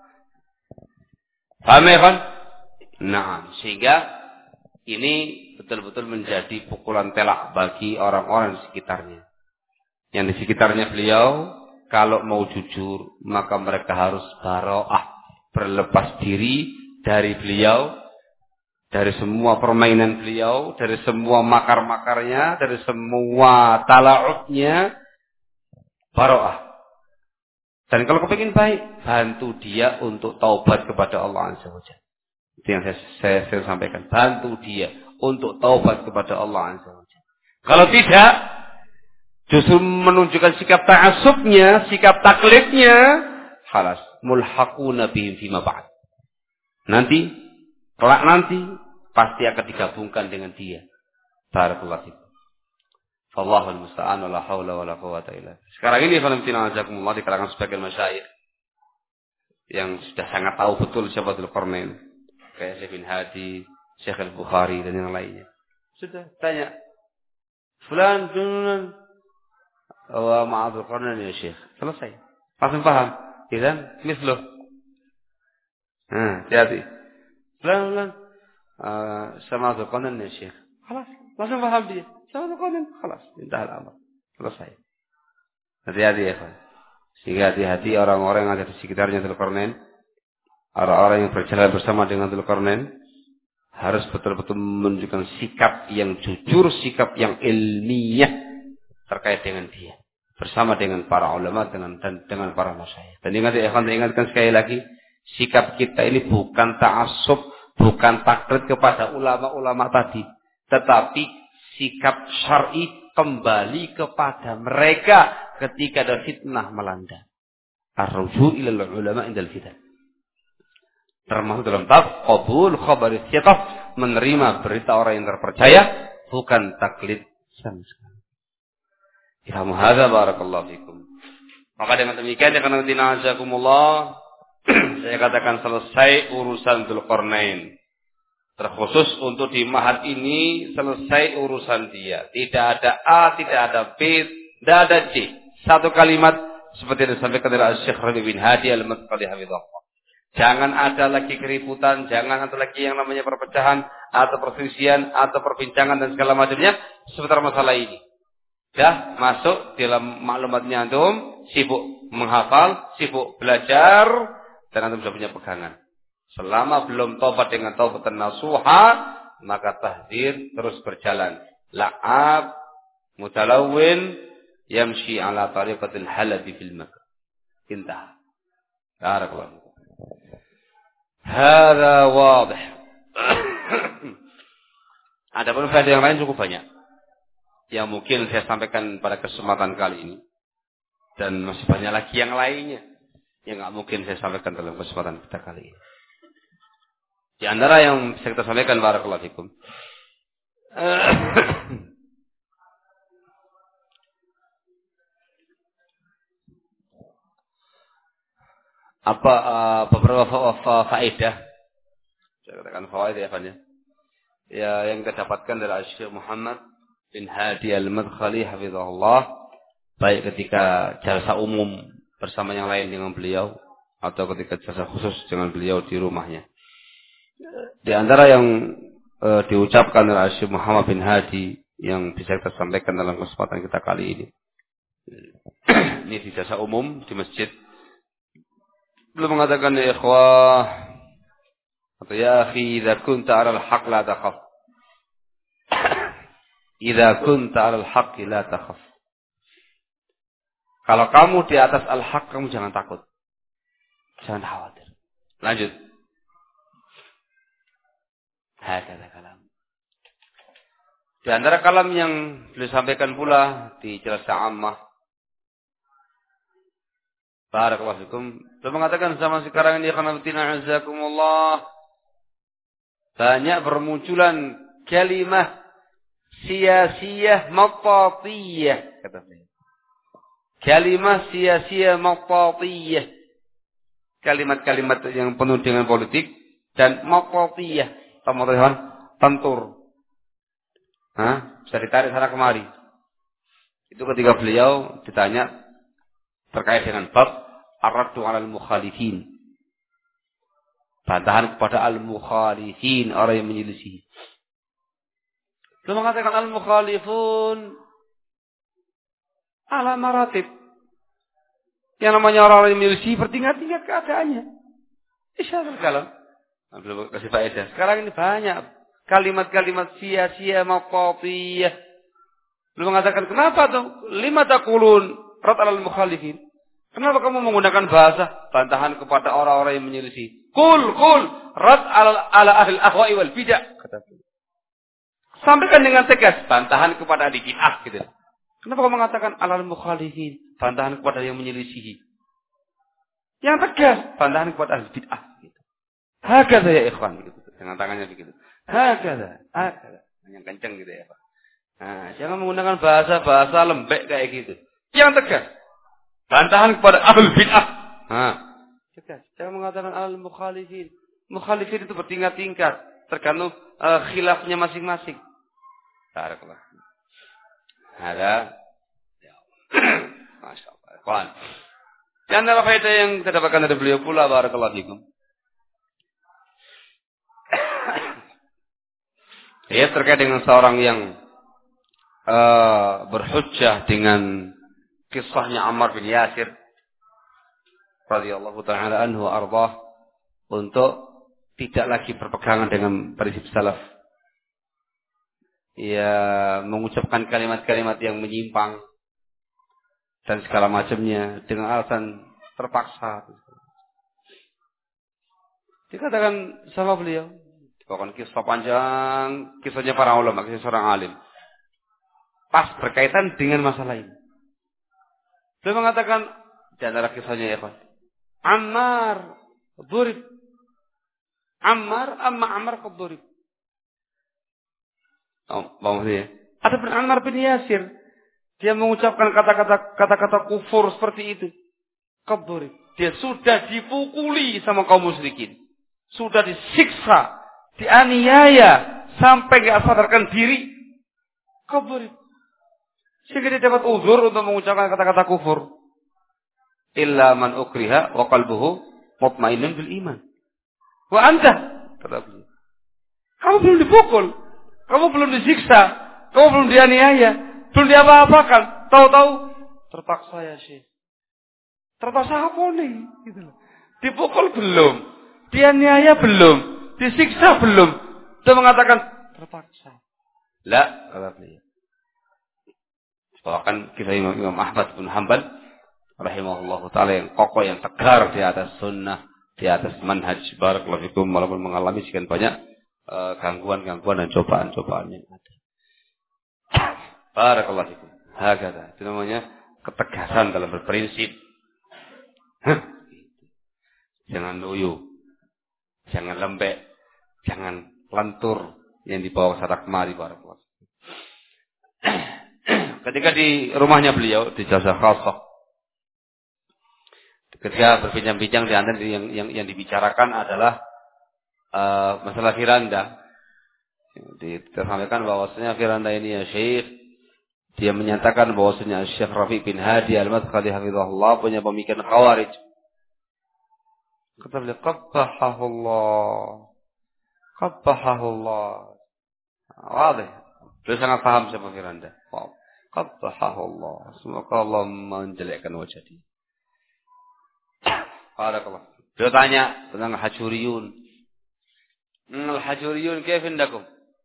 Paham ya kan? Nah, sehingga ini betul-betul menjadi pukulan telak bagi orang-orang di sekitarnya. Yang di sekitarnya beliau, kalau mau jujur, maka mereka harus bara'ah, berlepas diri dari beliau, dari semua permainan beliau, dari semua makar-makarnya, dari semua tala'ubnya, bara'ah. Dan kalau kepingin baik, bantu dia untuk taubat kepada Allah Azza wa Jalla. Itu yang saya, saya, saya sampaikan. Bantu dia untuk taubat kepada Allah Azza wa Jalla. Kalau tidak, justru menunjukkan sikap ta'asubnya, sikap taklidnya, khalas, mulhaquna bihim fima ba'd. Nanti, kelak nanti, pasti akan digabungkan dengan dia. Barakallahu fikum. Wallahul musta'an wa la haula wa la quwwata illa billah. Sekarang ini khonamtina azakumullah di kalangan sebagian masyayikh yang sudah sangat tahu betul siapa Dzulqarnain. Kayak Syekh bin Hadi, Syekh Al-Bukhari dan yang lainnya. Sudah tanya, fulan dunan wa ma'a Dzulqarnain ya Syekh. Selesai. Langsung paham. Idzan misluh. Nah, hati-hati. Fulan fulan uh, sama Dzulqarnain ya Syekh. Khalas, langsung paham dia. Sama Dzulqarnain, khalas, intahal amr. Selesai. Hati-hati ya, Pak. Sehingga hati-hati orang-orang yang ada di sekitarnya Dzulqarnain, orang-orang yang berjalan bersama dengan Dzulqarnain harus betul-betul menunjukkan sikap yang jujur, sikap yang ilmiah terkait dengan dia, bersama dengan para ulama dengan dan dengan para masyayikh. Dan ingat ya, akan ingatkan sekali lagi, sikap kita ini bukan ta'assub, bukan taklid kepada ulama-ulama tadi, tetapi sikap syar'i kembali kepada mereka ketika ada fitnah melanda. ar-ruju' ila ulama indal fitan. Termasuk dalam bab qabul khabar thiqah, menerima berita orang yang terpercaya, bukan taklid sama sekali. Ilhamu hadza barakallahu fikum. Maka dengan demikian ya karena dinajakumullah, saya katakan selesai urusan Dzulqarnain. Terkhusus untuk di Mahat ini selesai urusan dia. Tidak ada A, tidak ada B, tidak ada C. Satu kalimat seperti yang disampaikan oleh Syekh Rabi bin Hadi Al-Madkhali hafizahullah. Jangan ada lagi keributan, jangan ada lagi yang namanya perpecahan atau perselisihan atau perbincangan dan segala macamnya seputar masalah ini. Dah masuk dalam maklumatnya antum, sibuk menghafal, sibuk belajar, dan antum sudah punya pegangan. Selama belum taubat dengan taubatan nasuha, maka tahdzir terus berjalan. La'ab mutalawwin yamshi ala tariqatil halabi fil makr. Intah. Barakallahu. Hadza wadih. Adapun faedah yang lain cukup banyak yang mungkin saya sampaikan pada kesempatan kali ini, dan masih banyak lagi yang lainnya yang nggak mungkin saya sampaikan dalam kesempatan kita kali ini. Di antara yang bisa kita sampaikan, barakallahu fikum, apa uh, beberapa faedah, saya katakan faedah ya, Fan, ya, ya yang kita dapatkan dari Syekh Muhammad bin Hadi Al-Madkhali hafizahullah, baik ketika jalsa umum bersama yang lain dengan beliau atau ketika jalsa khusus dengan beliau di rumahnya. Di antara yang e, diucapkan oleh Syekh Muhammad bin Hadi yang bisa kita sampaikan dalam kesempatan kita kali ini, ini di jalsa umum di masjid, beliau mengatakan, ya ikhwah atau ya akhi, idza kunta 'ala al-haq la takhaf. Idza kunta 'alal haqqi la takhaf. Kalau kamu di atas al-haq, kamu jangan takut. Jangan khawatir. Lanjut. Hakala kalam. Di antara kalam yang beliau sampaikan pula di Jalsa Ammah, barakallahu fikum, beliau mengatakan zaman sekarang ini khanatina azakumullah, banyak bermunculan kalimah siyasiyah matatiyah, kata beliau. Kalimah siyasiyah matatiyah. Kalimat-kalimat yang penuh dengan politik dan matatiyah. Tamatiyah, tentur. Hah? Bisa ditarik sana kemari. Itu ketika beliau ditanya terkait dengan bab ar-raddu 'alal mukhalifin. Bantahan kepada al-mukhalifin, orang yang menyelisih. Beliau mengatakan al-mukhalifun ala maratib. Yang namanya orang-orang yang menyelisih bertingkat-tingkat keadaannya. Isyarul kalam. Beliau kasih faedah. Sekarang ini banyak kalimat-kalimat sia-sia maqatiyah. Beliau mengatakan, kenapa tuh? Lima taqulun rad alal mukhalifin. Kenapa kamu menggunakan bahasa bantahan kepada orang-orang yang menyelisih? Qul qul rad ala ala ahli ahwa'i wal bid'ah, kata beliau. Sampaikan dengan tegas bantahan kepada ahli bid'ah gitu. Kenapa kamu mengatakan alal mukhalifin, bantahan kepada yang menyelisihi? Yang tegas bantahan kepada ahli bid'ah gitu. Hakadha ya ikhwan gitu. Dengan tangannya begitu. Hakadha, hakadha. Yang kencang gitu ya, Pak. Nah, jangan menggunakan bahasa-bahasa lembek kayak gitu. Yang tegas bantahan kepada ahli bid'ah. Nah, tegas. Jangan mengatakan alal mukhalifin. Mukhalifin itu bertingkat-tingkat, tergantung uh, khilafnya masing-masing. Barakallah. Ada, ya. Masya Allah. Kawan. Dan dalam faedah yang kita dapatkan dari beliau pula, barakallahu fikum. Ya, terkait dengan seorang yang uh, berhujjah dengan kisahnya Ammar bin Yasir radhiyallahu ta'ala anhu arbah, untuk tidak lagi berpegangan dengan prinsip salaf. Ya, mengucapkan kalimat-kalimat yang menyimpang dan segala macamnya dengan alasan terpaksa. Dikatakan sama beliau, bahkan kisah panjang, kisahnya para ulama, kisah seorang alim, pas berkaitan dengan masalah ini. Beliau mengatakan, Di antara kisahnya ya Pak. Ammar durib. Ammar amma Ammar qad durib. Oh, maksudnya. Ada bin Ammar bin Yasir. Dia mengucapkan kata-kata kata-kata kufur seperti itu. Qad durib. Dia sudah dipukuli sama kaum musyrikin. Sudah disiksa, dianiaya sampai enggak sadarkan diri. Qad durib. Sehingga dia dapat uzur untuk mengucapkan kata-kata kufur. Illa man ukriha wa qalbuhu mutmainnun bil iman. Wa anta, kata beliau. Kamu belum dipukul, kamu belum disiksa, kamu belum dianiaya, belum diapa-apakan. Tahu-tahu terpaksa ya Syekh. Terpaksa apa nih? Gitu loh. Dipukul belum, dianiaya belum, disiksa belum. Dia mengatakan terpaksa. La, kata beliau. Bahkan kisah Imam, Imam Ahmad bin Hanbal rahimahullah ta'ala yang kokoh, yang tegar di atas sunnah, di atas manhaj, barakallahu fikum, walaupun mengalami sekian banyak uh, gangguan-gangguan dan cobaan-cobaan yang ada. Barakallahu fikum. Hakata. Itu namanya ketegasan dalam berprinsip. Jangan loyo, jangan lembek, jangan lentur yang dibawa sarak mari, barakallahu. Ketika di rumahnya beliau di Jazah Khasah, ketika berbincang-bincang di antara yang, yang yang dibicarakan adalah uh, masalah firanda. Disampaikan bahwasanya firanda ini ya Syekh, dia menyatakan bahwasanya Syekh Rafi bin Hadi Al-Madkhali hafizahullah punya pemikiran Khawarij. Kata beliau, qabbahahullah, qabbahahullah. Wadih. Beliau sangat paham siapa firanda. Wow. Qabbahahullah. Semoga Allah menjelekkan wajah dia. Barakallah. Beliau tanya tentang Hajuriyun. Al-Hajuriyun kayfa indakum?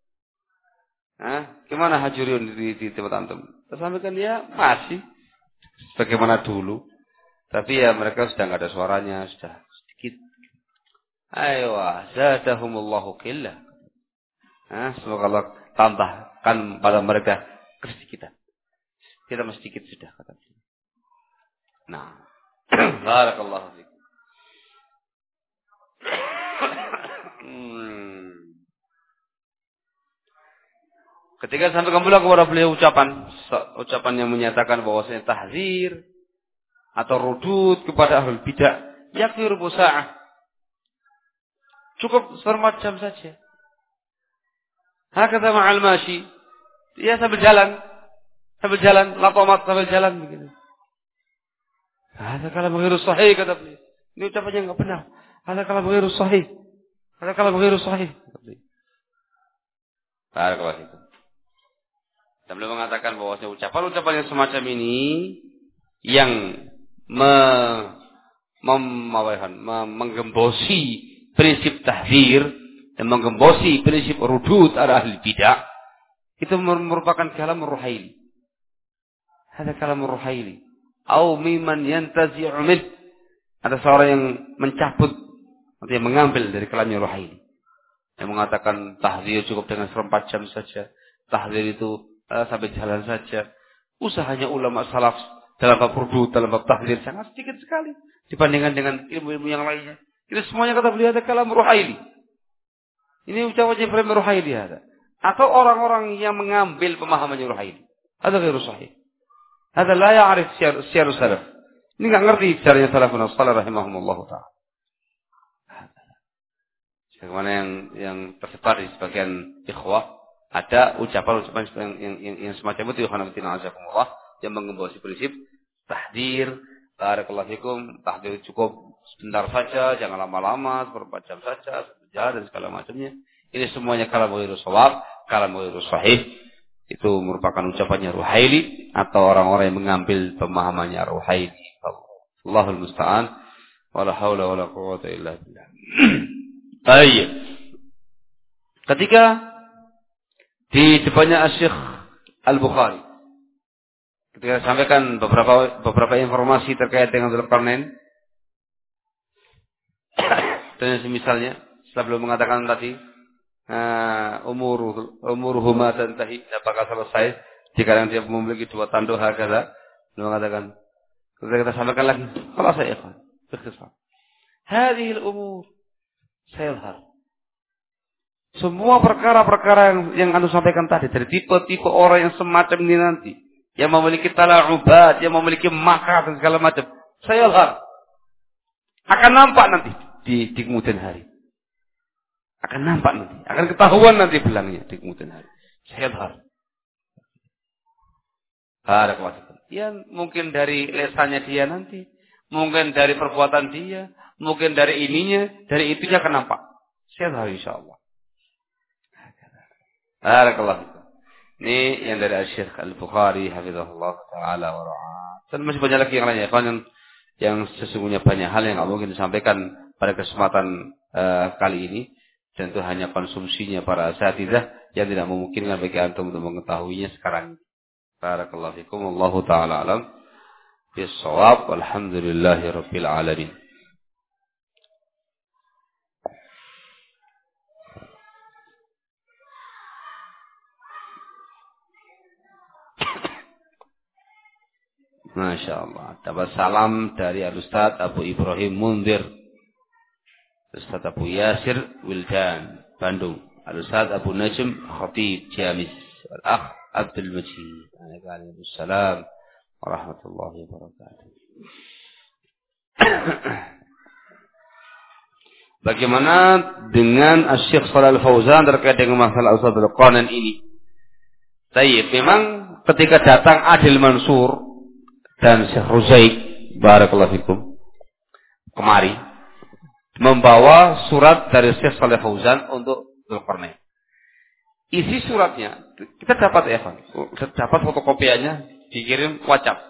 Hah? Gimana Hajuriyun di, di tempat antum? Tersampaikan dia masih bagaimana dulu. Tapi ya mereka sudah enggak ada suaranya, sudah sedikit. Ayo, zadahumullahu qillah. Hah? Semoga Allah tambahkan pada mereka kesedikitan. Kita masih sedikit sudah, kata dia. Nah, barakallahu fiikum. Hmm. Ketika sampai pula kepada beliau ucapan, ucapan yang menyatakan bahwasanya tahzir atau rudud kepada ahlul bidah, yakfi rubu sa'ah. Cukup seperempat jam saja. Hakata ma'al mashi. Dia sambil jalan. Sambil jalan, lapomat sambil jalan begitu. Ada kalam ghairu sahih, kata beliau. Ini ucapannya enggak benar. Ada kalam ghairu sahih. Ada kalam ghairu sahih, kata beliau. Barakallahu fikum. Dan beliau mengatakan bahwa ucapan-ucapan yang semacam ini yang me, mem, mem, menggembosi prinsip tahzir dan menggembosi prinsip rudud ala ahli bidah, itu merupakan kalam ruhaili. Ada kalam ruhaili. Au miman yantazi'u min. Ada seorang yang mencabut, artinya mengambil dari kalamnya ruhaili. Yang mengatakan tahzir cukup dengan seperempat jam saja. Tahzir itu uh, sampai jalan saja. Usahanya ulama salaf dalam bab rudud, dalam bab tahzir sangat sedikit sekali dibandingkan dengan ilmu-ilmu yang lainnya. Ini semuanya kata beliau ada kalam ruhaili. Ini ucapannya Ibrahim ruhaili ada. Atau orang-orang yang mengambil pemahamannya ruhaili. Ada ghairu sahih. Ada la ya'rif syiar salaf. Ini enggak ngerti caranya salafun salih rahimahumullah taala. Bagaimana yang yang tersebar di sebagian ikhwah, ada ucapan-ucapan yang yang, yang, yang semacam itu yuhanatina azakumullah yang menggembosi prinsip tahdir, barakallahu fikum, tahdir cukup sebentar saja, jangan lama-lama, seperempat jam saja, jalan dan segala macamnya. Ini semuanya kalam ghairu shawab, kalam ghairu sahih. Itu merupakan ucapannya ruhaili atau orang-orang yang mengambil pemahamannya ruhaili. Allahul musta'an. Wala haula wala quwwata illa billah. Baik. Ketika di depannya Asy-Syaikh Al-Bukhari, ketika sampaikan beberapa beberapa informasi terkait dengan Dzulqarnain dan semisalnya, setelah belum mengatakan tadi Uh, umur umuruhuma tantahi, apakah selesai jika dia memiliki dua tanduk hakala, dia mengatakan Kemudian kita sampaikan lagi. Kalau saya ikhwan. Berkisah. Hadihil umur. Sayalhar. Semua perkara-perkara yang, yang anda sampaikan tadi. Dari tipe-tipe orang yang semacam ini nanti. Yang memiliki tala'ubat. Yang memiliki makar dan segala macam. Sayalhar. Akan nampak nanti. Di, di kemudian hari. Akan nampak nanti. Akan ketahuan nanti belangnya. Di kemudian hari. Sayalhar. Barakallahu. Ya mungkin dari lesannya dia nanti. Mungkin dari perbuatan dia. Mungkin dari ininya. Dari itunya akan nampak. Sayalhar insyaAllah. Barakallahu. Ini yang dari Syekh Al-Bukhari hafizahullah taala wa ra'ah. Dan masih banyak lagi yang lainnya, yang yang sesungguhnya banyak hal yang enggak mungkin disampaikan pada kesempatan uh, kali ini. Dan itu hanya konsumsinya para asatidzah yang tidak memungkinkan bagi antum untuk mengetahuinya sekarang. Barakallahu fikum, wallahu taala alam bis-shawab, walhamdulillahirabbil alamin. Masya Allah. Dapat salam dari Al-Ustaz Abu Ibrahim Munzir, Ustaz Abu Yasir Wildan, Bandung. Al-Ustaz Abu Najm Khatib Jamis, Al-Akh Abdul Majid. Waalaikumsalam warahmatullahi wabarakatuh. Bagaimana dengan Syekh Shalal Fauzan terkait dengan masalah Usadul Qanan ini? Baik, memang ketika datang Adil Mansur dan Syekh Ruzaik, barakallahu fikum, kemari membawa surat dari Syekh Shalal Fauzan untuk Dzulqarnain. Isi suratnya kita dapat ya, Pak. Dapat fotokopiannya, dikirim WhatsApp.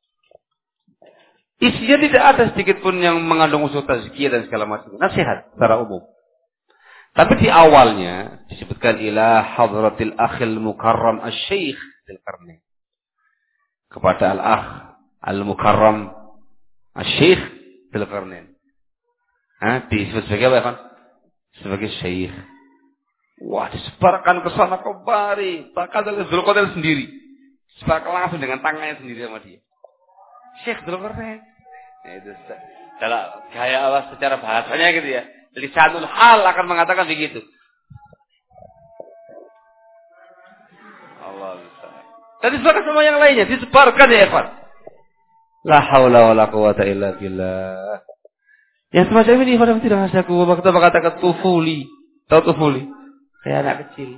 Isinya tidak ada sedikit pun yang mengandung unsur tazkiyah dan segala macam. Nasihat secara umum. Tapi di awalnya disebutkan ila hadratil akhil mukarram asy-syekh Dzulqarnain. Kepada al-akh al-mukarram asy-syekh Dzulqarnain. Hah, disebut sebagai apa, kan? Sebagai syekh. Wah, disebarkan ke sana kemari, bahkan oleh Dzulqarnain sendiri. Sebarkan langsung dengan tangannya sendiri sama dia. Syekh Dzulqarnain. Nah, itu dalam gaya Allah secara bahasanya gitu ya. Lisanul hal akan mengatakan begitu. Allah bisa. Dan disebarkan sama yang lainnya, disebarkan ya, Evan. La haula wala quwata illa billah. Yang semacam ini pada tidak masih aku kita mengatakan tufuli. Tahu tufuli? Kayak anak kecil.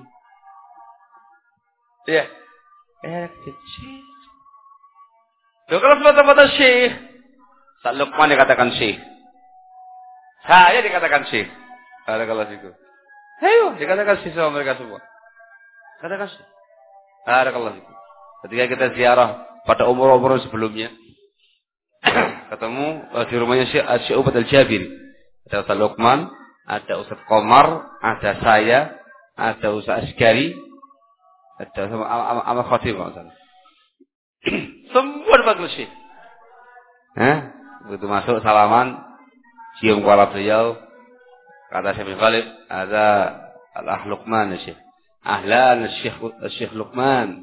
Iya. Kayak anak kecil. Loh, kalau semata-mata syekh, Ustaz Luqman dikatakan syekh. Saya dikatakan syekh. Barakallahu fikum. Ayo, dikatakan syekh sama mereka semua. Katakan syekh. Barakallahu fikum. Ketika kita ziarah pada umur-umur sebelumnya, ketemu di rumahnya Syekh Syekh Ubaid Al-Jabiri. Ada Ustaz Luqman, ada Ustaz Qamar, ada saya, ada Ustaz Askari, ada sama Ahmad Khatib masalah. Semua dipanggil Syekh. Hah? Begitu masuk salaman, cium kepala beliau, kata Syekh bin Khalid, ada Al-Akh Luqman ya Syekh. Ahlan Syekh Syekh Luqman.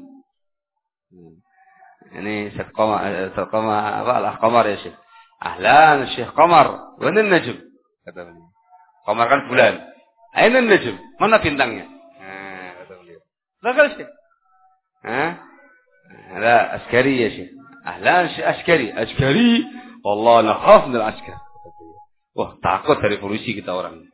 Ini Syekh Qamar, Syekh Qamar apa Al-Akh Qamar ya Syekh. Ahlan Syekh Qamar, wa an najm. Kata beliau. Qamar kan bulan. Aina najm? Mana bintangnya? Nah, kata beliau. Bagus Syekh. Hah? Ada askari ya Syekh. Ahlan Syekh Askari. Askari. Wallah nakhaf min al-askar. Wah, takut dari polisi kita orang.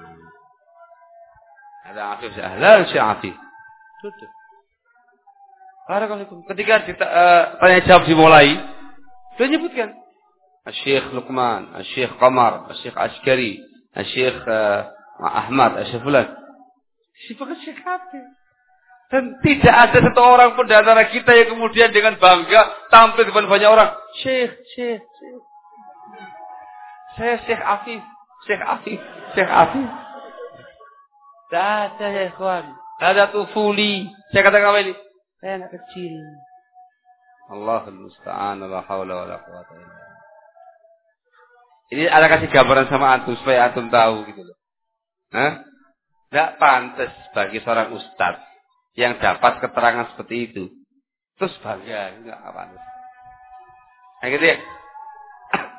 Ada Afif. Ahlan Syekh Afif. Tutup. Barakallahu. Ketika kita uh, tanya jawab dimulai, dia nyebutkan Syekh Luqman, Syekh Qamar, Syekh Askari, Syekh uh, Ahmad, Syekh Fulan. Siapa Syekh Afif? Dan tidak ada satu orang pun di antara kita yang kemudian dengan bangga tampil di depan banyak orang. Syekh, Syekh, Syekh. Saya Syekh Afif, Syekh Afif, Syekh Afif. Tak ada ya ikhwan. Tak ada tufuli. Saya katakan apa ini? Saya anak kecil. Allahul musta'an, la haula wala quwata illa billah. Ini ada kasih gambaran sama antum supaya antum tahu gitu loh. Hah? Tidak pantas bagi seorang ustaz yang dapat keterangan seperti itu terus bangga, enggak apa-apa. Nah gitu ya.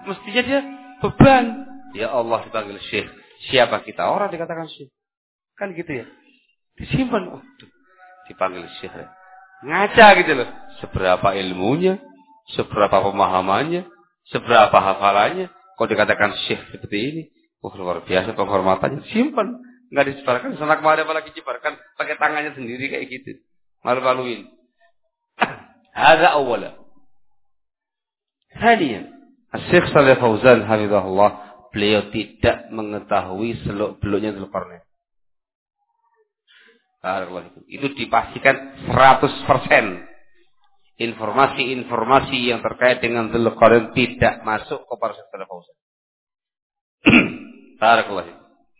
mestinya dia beban. Ya Allah dipanggil syekh. Siapa kita? Orang dikatakan syekh. Kan gitu ya. Disimpan. Oh, dipanggil syekh. Ngaca gitu loh. Seberapa ilmunya, seberapa pemahamannya, seberapa hafalannya. Kok dikatakan syekh seperti ini? Oh, luar biasa penghormatannya. Simpan. Nggak disebarkan. Sana kemari apalagi disebarkan. Pakai tangannya sendiri kayak gitu. Malu-maluin. Hadza awwala. Thaniyan. Syekh Shalih Fauzan hafizahullah, beliau tidak mengetahui seluk-beluknya Dzulqarnain. Itu dipastikan seratus persen. Informasi-informasi yang terkait dengan Dzulqarnain tidak masuk kepada Syekh Shalih Fauzan. Barakallahu.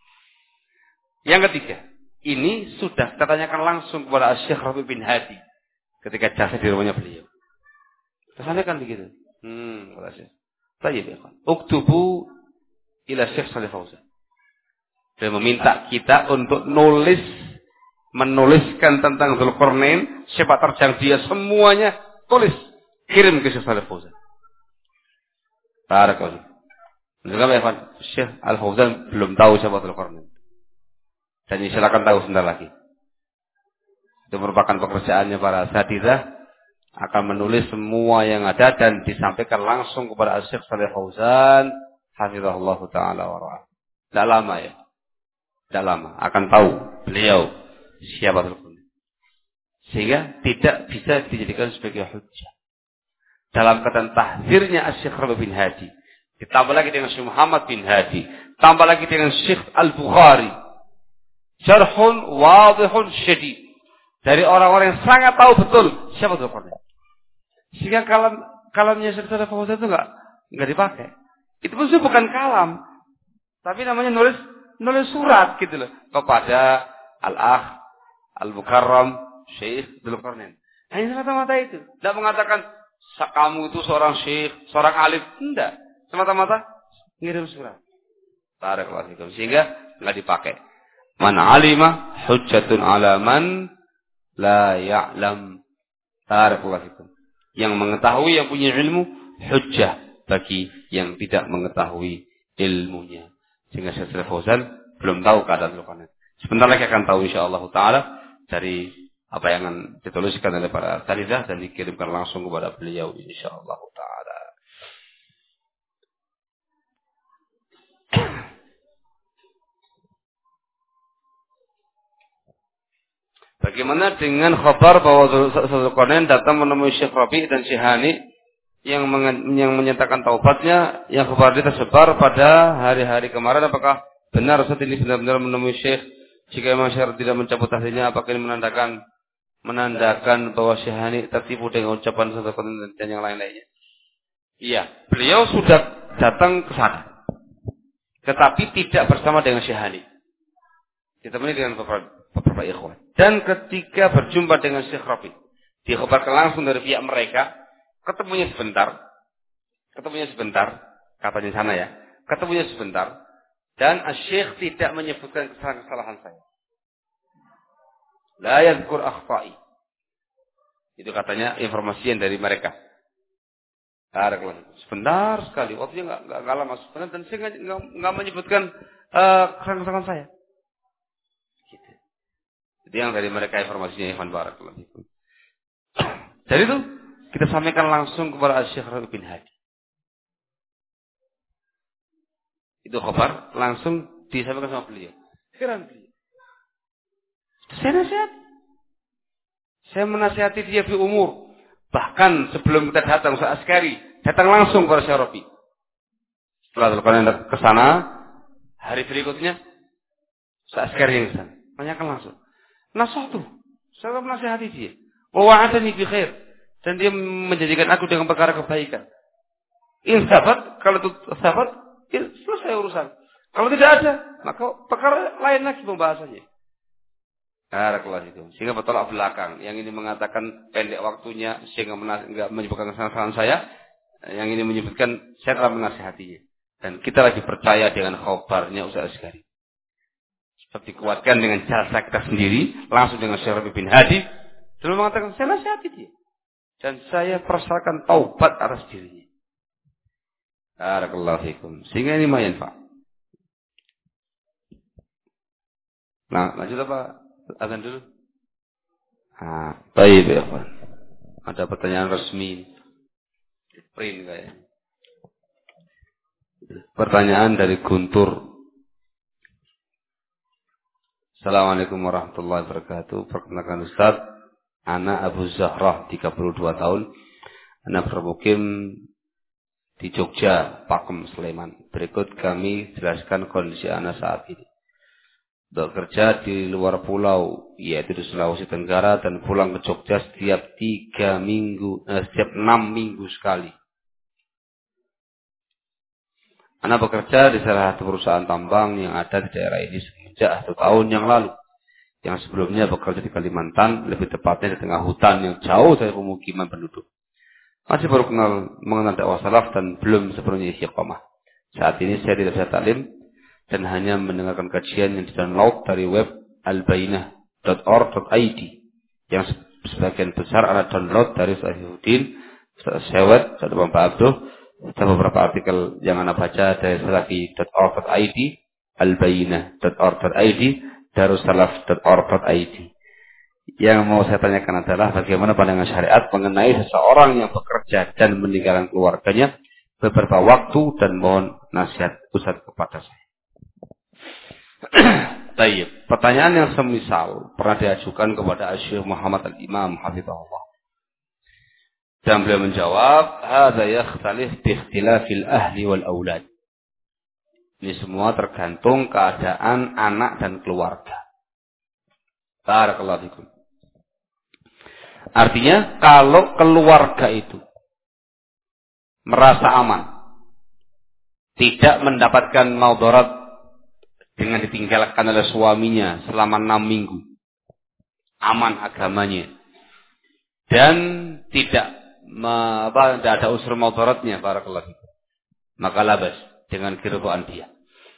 Yang ketiga, ini sudah ditanyakan langsung kepada Syekh Rabi bin Hadi ketika jasa di rumahnya beliau. Kesannya kan begitu. Hmm, kata Syekh. Baik ya, uktubu ila Syekh Shalih Fauzan. Dia meminta kita untuk nulis, menuliskan tentang Dzulqarnain, sepak terjang dia semuanya, tulis, kirim ke Syekh Shalih Fauzan. Barakallahu. Menurut kami, Syekh Al-Fauzan belum tahu siapa Dzulqarnain. Dan silakan tahu sebentar lagi. Itu merupakan pekerjaannya para asatidzah, akan menulis semua yang ada dan disampaikan langsung kepada Syekh Shalih Fauzan hafizahullah taala wa ra'ah. Tidak lama ya. Tidak lama akan tahu beliau siapa Dzulqarnain. Sehingga tidak bisa dijadikan sebagai hujjah. Dalam kata tahdzirnya Syekh Rabi bin Hadi, ditambah lagi dengan Syekh Muhammad bin Hadi, tambah lagi dengan Syekh Al-Bukhari. Syarhun wadihun syadid. Dari orang-orang yang sangat tahu betul siapa Dzulqarnain. Sehingga kalam kalamnya Syekh Shalih Fauzan itu enggak enggak dipakai. Itu pun bukan kalam, tapi namanya nulis nulis surat gitu loh kepada Al-Akh Al-Mukarram Syekh Dzulqarnain. Hanya semata-mata itu. Tidak mengatakan kamu itu seorang syekh, seorang alim, enggak. Semata-mata ngirim surat. Barakallahu fikum. Sehingga enggak dipakai. Man alima hujjatun ala man la ya'lam. Barakallahu fikum. Yang mengetahui, yang punya ilmu, hujjah bagi yang tidak mengetahui ilmunya. Sehingga Syekh Shalih Fauzan belum tahu keadaan Dzulqarnain. Sebentar lagi akan tahu insyaallah taala dari apa yang akan dituliskan oleh para asatidzah dan dikirimkan langsung kepada beliau insyaallah taala. Bagaimana dengan khabar bahwa Dzulqarnain datang menemui Syekh Rabi dan Syekh Hani yang yang menyatakan taubatnya, yang khabar ini tersebar pada hari-hari kemarin? Apakah benar saat ini benar-benar menemui Syekh? Jika memang Syekh tidak mencabut tahdirnya, apakah ini menandakan menandakan bahwa Syekh Hani tertipu dengan ucapan Dzulqarnain dan yang lain-lainnya? Iya, beliau sudah datang ke sana, tetapi tidak bersama dengan Syekh Hani. Ditemani dengan beberapa beberapa ikhwan. Dan ketika berjumpa dengan Syekh Rabi, dikhabarkan langsung dari pihak mereka, ketemunya sebentar, ketemunya sebentar, katanya sana ya, ketemunya sebentar, dan Syekh tidak menyebutkan kesalahan-kesalahan saya. La yadhkur akhfa'i. Itu katanya informasi yang dari mereka. Sebentar sekali, waktunya nggak nggak lama sebentar, dan saya nggak menyebutkan uh, kesalahan-kesalahan saya. Itu yang dari mereka informasinya, Ikhwan barakallahu fikum. Dari itu kita sampaikan langsung kepada Syekh Rabi bin Hadi. Itu khabar langsung disampaikan sama beliau. Sekarang beliau, saya nasihat. Saya menasihati dia di umur. Bahkan sebelum kita datang Ustaz Askari, datang langsung kepada Syekh Rabi. Setelah Dzulqarnain ke sana, hari berikutnya Ustaz Askari yang ke sana. Tanyakan langsung. Nasihatu, saya menasihati dia. Wa wa'adani bi khair, dan dia menjadikan aku dengan perkara kebaikan. In sabat, kalau itu sabat, ya selesai urusan. Kalau tidak ada, maka perkara lain lagi pembahasannya. Barakallahu fikum. Sehingga bertolak belakang. Yang ini mengatakan pendek waktunya sehingga enggak menyebutkan kesalahan saya, yang ini menyebutkan saya telah menasihatinya. Dan kita lagi percaya dengan khabarnya Ustaz Askari. Seperti dikuatkan dengan jasa kita sendiri, langsung dengan Syekh Rabi bin Hadi, sebelum mengatakan saya nasihati dia dan saya persahakan taubat atas dirinya. Barakallahu fikum. Sehingga ini lumayan, Pak. Nah, lanjut apa? Azan dulu. Ah, baik ya, Pak. Ada pertanyaan resmi. Print kayaknya. Pertanyaan dari Guntur. Assalamualaikum warahmatullahi wabarakatuh. Perkenalkan Ustaz, Ana Abu Zahrah, tiga puluh dua tahun. Ana bermukim di Jogja, Pakem, Sleman. Berikut kami jelaskan kondisi Ana saat ini. Bekerja di luar pulau, yaitu di Sulawesi Tenggara, dan pulang ke Jogja setiap tiga minggu, eh, setiap enam minggu sekali. Ana bekerja di salah satu perusahaan tambang yang ada di daerah ini sejak satu tahun yang lalu. Yang sebelumnya bekerja di Kalimantan, lebih tepatnya di tengah hutan yang jauh dari pemukiman penduduk. Masih baru kenal mengenal dakwah salaf dan belum sepenuhnya istiqomah. Saat ini saya tidak bisa taklim dan hanya mendengarkan kajian yang di-download dari web albainah dot org dot i d yang sebagian besar ada download dari Sahihuddin, Sewet, Bapak Abduh, dan beberapa artikel yang Anda baca dari salafi dot org dot i d, albainah dot org dot i d, darussalaf dot org dot i d. Yang mau saya tanyakan adalah bagaimana pandangan syariat mengenai seseorang yang bekerja dan meninggalkan keluarganya beberapa waktu, dan mohon nasihat Ustaz kepada saya. Baik, pertanyaan yang semisal pernah diajukan kepada Syekh Muhammad Al-Imam hafizahullah. Dan beliau menjawab, "Hadza yakhtalif bi ikhtilafil ahli wal aulad." Ini semua tergantung keadaan anak dan keluarga. Barakallahu fikum. Artinya, kalau keluarga itu merasa aman, tidak mendapatkan maudarat dengan ditinggalkan oleh suaminya selama enam minggu, aman agamanya, dan tidak, apa, tidak ada unsur maudaratnya, barakallahu fikum, maka labas dengan keridhaan dia.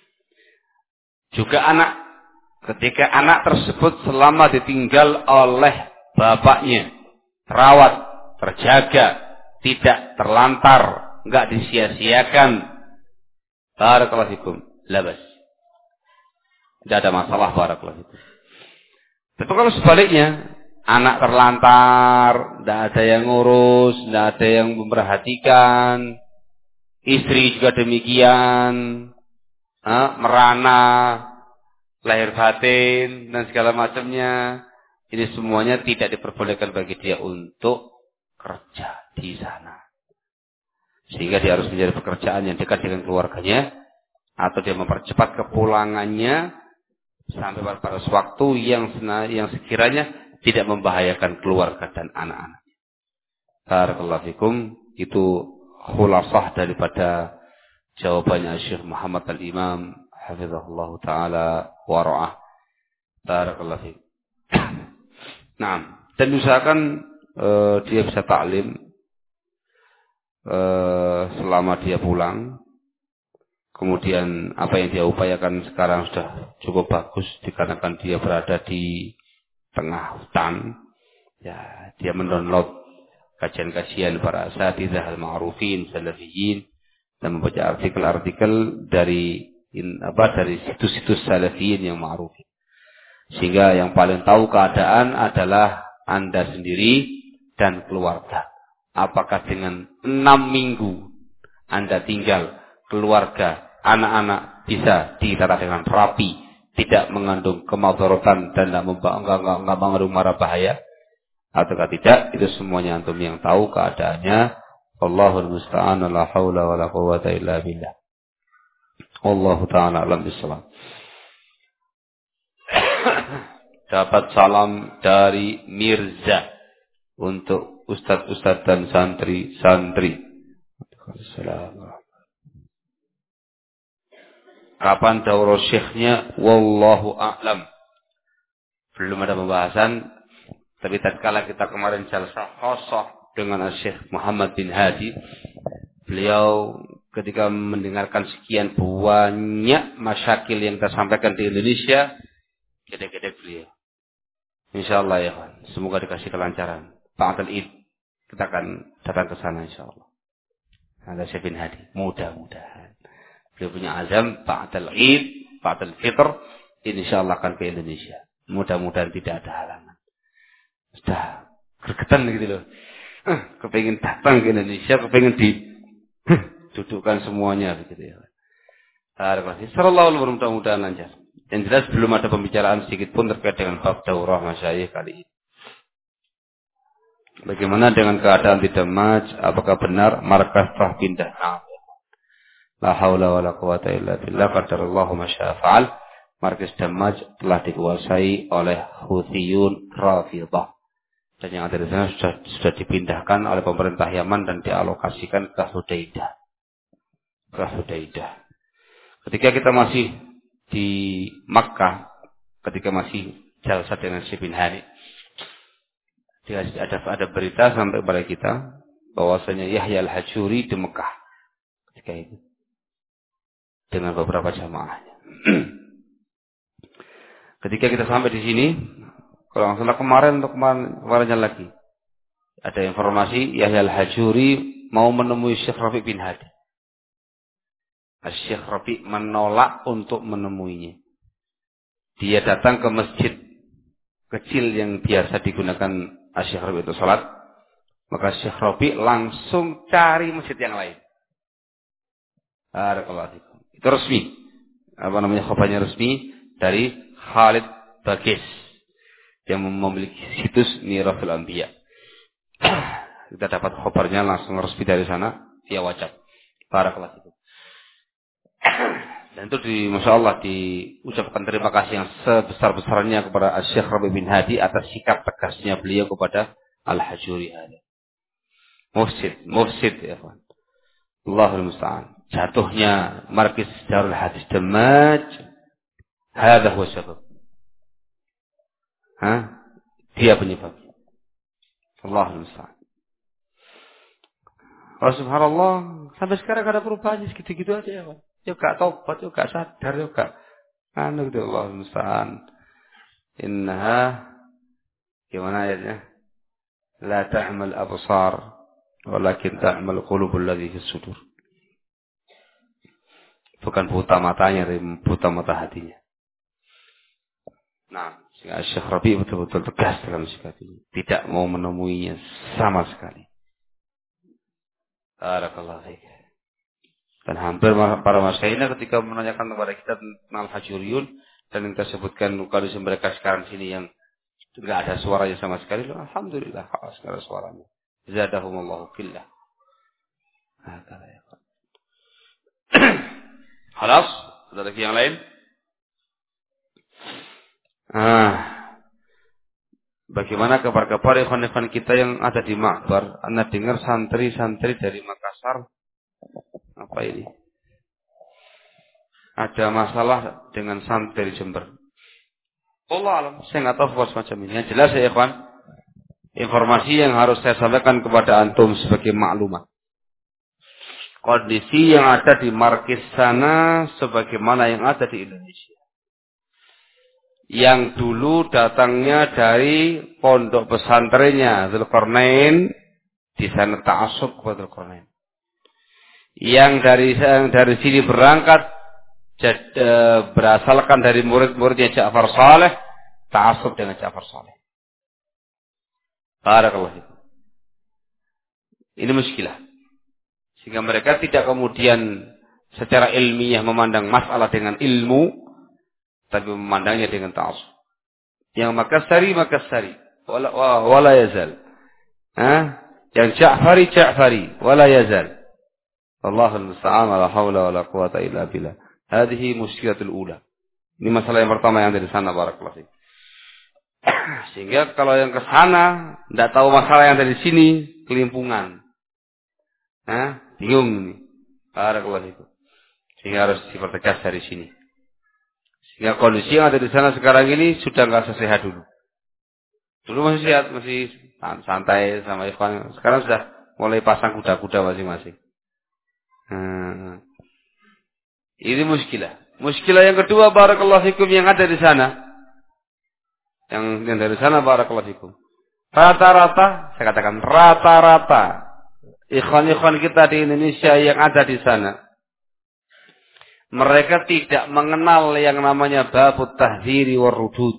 Juga anak, ketika anak tersebut selama ditinggal oleh bapaknya, terawat, terjaga, tidak terlantar, enggak disia-siakan, barakallahu fikum, labas. Tidak ada masalah, barakallahu fikum. Tapi kalau sebaliknya, anak terlantar, tidak ada yang ngurus, tidak ada yang memperhatikan, istri juga demikian, merana, lahir batin, dan segala macamnya, ini semuanya tidak diperbolehkan bagi dia untuk kerja di sana. Sehingga dia harus mencari pekerjaan yang dekat dengan keluarganya, atau dia mempercepat kepulangannya sampai pada waktu yang yang sekiranya tidak membahayakan keluarga dan anak-anak. Barakallahu fikum. Itu khulasah daripada jawabannya Syekh Muhammad Al-Imam hafizahullah ta'ala wa ra'ah. Barakallahu fikum. Nah, dan usahakan uh, dia bisa taklim uh, selama dia pulang. Kemudian apa yang dia upayakan sekarang sudah cukup bagus dikarenakan dia berada di tengah hutan. Ya, dia mendownload kajian-kajian para asatidz al-ma'rufin, salafiyin, dan membaca artikel-artikel dari in, apa dari situs-situs salafiyin yang ma'rufin. Sehingga yang paling tahu keadaan adalah Anda sendiri dan keluarga. Apakah dengan enam minggu Anda tinggal, keluarga, anak-anak bisa ditata dengan rapi, tidak mengandung kemaudaratan dan tidak mengandung mara bahaya, ataukah tidak? Itu semuanya antum yang tahu keadaannya. Allahul musta'an, la haula wa la quwwata illa billah. Wallahu ta'ala a'lam bissawab. Dapat salam dari Mirza untuk ustadz-ustadz dan santri-santri. Assalamualaikum. Kapan daurah syekhnya? Wallahu a'lam. Belum ada pembahasan. Tapi tatkala kita kemarin jalsah khusus dengan Syekh Muhammad bin Hadi, beliau ketika mendengarkan sekian banyak masyakil yang kita sampaikan di Indonesia, gede-gede beliau. Insyaallah ya kan. Semoga dikasih kelancaran. Ba'dal Id kita akan datang ke sana insyaallah. Ada Syekh bin Hadi. Mudah-mudahan. Beliau punya azam ba'dal Id, ba'dal Fitr, insyaallah akan ke Indonesia. Mudah-mudahan tidak ada halangan. Sudah gergetan gitu loh. Eh, kepengin datang ke Indonesia, kepengin di eh, dudukkan semuanya begitu ya. Sallallahu mudah-mudahan lancar. Yang jelas belum ada pembicaraan sedikit pun terkait dengan bab daurah masyayikh kali ini. Bagaimana dengan keadaan di Damaj? Apakah benar markas telah pindah? Nah, la haula wala quwata illa billah, qadarallahu ma syaa fa'al. Markas Damaj telah dikuasai oleh Houthiyun Rafidhah. Dan yang ada di sana sudah, sudah dipindahkan oleh pemerintah Yaman dan dialokasikan ke Hudaidah. Ke Hudaidah. Ketika kita masih di Makkah, ketika masih jalsa dengan Syekh bin Hani, ada ada berita sampai kepada kita bahwasanya Yahya Al-Hajuri di Mekah ketika itu dengan beberapa jamaahnya. Ketika kita sampai di sini, kalau nggak salah kemarin untuk kemarin kemarinnya lagi ada informasi Yahya Al-Hajuri mau menemui Syekh Rafi' bin Hadi. Syekh Rafi' menolak untuk menemuinya. Dia datang ke masjid kecil yang biasa digunakan Syekh Rabi' itu salat, maka Syekh Rabi' langsung cari masjid yang lain. Barakallahu fikum. Itu resmi. Apa namanya, khabarnya resmi dari Khalid Bagis yang memiliki situs Mirafil Anbiya. Kita dapat khabarnya langsung resmi dari sana via WhatsApp. Barakallahu fikum. Dan itu di Masya Allah diucapkan terima kasih yang sebesar-besarnya kepada Syekh Rabi' bin Hadi atas sikap tegasnya beliau kepada Al-Hajuri Hadi. Mufsid, mufsid ya kawan. Allahul musta'an. Jatuhnya markis Darul Hadis Damaj, hadza huwa sabab. Hah? Dia penyebabnya. Allahul musta'an. Oh subhanallah, sampai sekarang ada perubahannya segitu-gitu aja ya kawan. Yuk gak tobat, yuk gak sadar, yuk gak anu gitu. Allah musta'an. Innaha, gimana ayatnya? La ta'mal absar, walakin ta'mal qulubul ladzi fis sudur. Bukan buta matanya, tapi buta mata hatinya. Nah, Syekh Rabi' betul-betul tegas dalam sikap ini. Tidak mau menemuinya sama sekali. Barakallahu fiik. Dan hampir para masyayikh ketika menanyakan kepada kita tentang Al-Hajuriyun dan yang kita sebutkan kondisi mereka sekarang sini yang tidak ada suaranya sama sekali, alhamdulillah kalau sekarang suaranya. Zadahumullahu fillah. Halas, ada lagi yang lain? Ah, bagaimana kabar-kabar ikhwan-ikhwan kita yang ada di Ma'bar? Anda dengar santri-santri dari Makassar. Apa ini? Ada masalah dengan santri dari Jember. Allah alam, saya nggak tahu semacam ini. Yang jelas ya ikhwan, informasi yang harus saya sampaikan kepada antum sebagai maklumat. Kondisi yang ada di markis sana sebagaimana yang ada di Indonesia. Yang dulu datangnya dari pondok pesantrennya Dzulqarnain, di sana ta'assub kepada Dzulqarnain. Yang dari yang dari sini berangkat jad, e, berasalkan dari murid-muridnya Ja'far Saleh, ta'assub dengan Ja'far Saleh. Barakallahu fikum. Ini muskilah. Sehingga mereka tidak kemudian secara ilmiah memandang masalah dengan ilmu, tapi memandangnya dengan ta'assub. Yang Makassari, Makassari, wala wala yazal. Hah? Yang Ja'fari, Ja'fari, wala yazal. Allahul musta'an, la haula wala quwata illa billah. Hadhihi muskilatul ula. Ini masalah yang pertama yang dari sana, barakallahu fiik. Sehingga kalau yang ke sana tidak tahu masalah yang dari sini, kelimpungan. Hah? Bingung ini. Barakallahu fiik. Sehingga harus dipertegas dari sini. Sehingga kondisi yang ada di sana sekarang ini sudah enggak sesehat dulu. Dulu masih sehat, masih santai sama ikhwan. Sekarang sudah mulai pasang kuda-kuda masing-masing. Hmm. Ini muskilah. Muskilah yang kedua, barakallahu fikum, yang ada di sana. Yang, yang dari sana, barakallahu fikum. Rata-rata, saya katakan rata-rata ikhwan-ikhwan kita di Indonesia yang ada di sana, mereka tidak mengenal yang namanya babut tahdziri war rudud.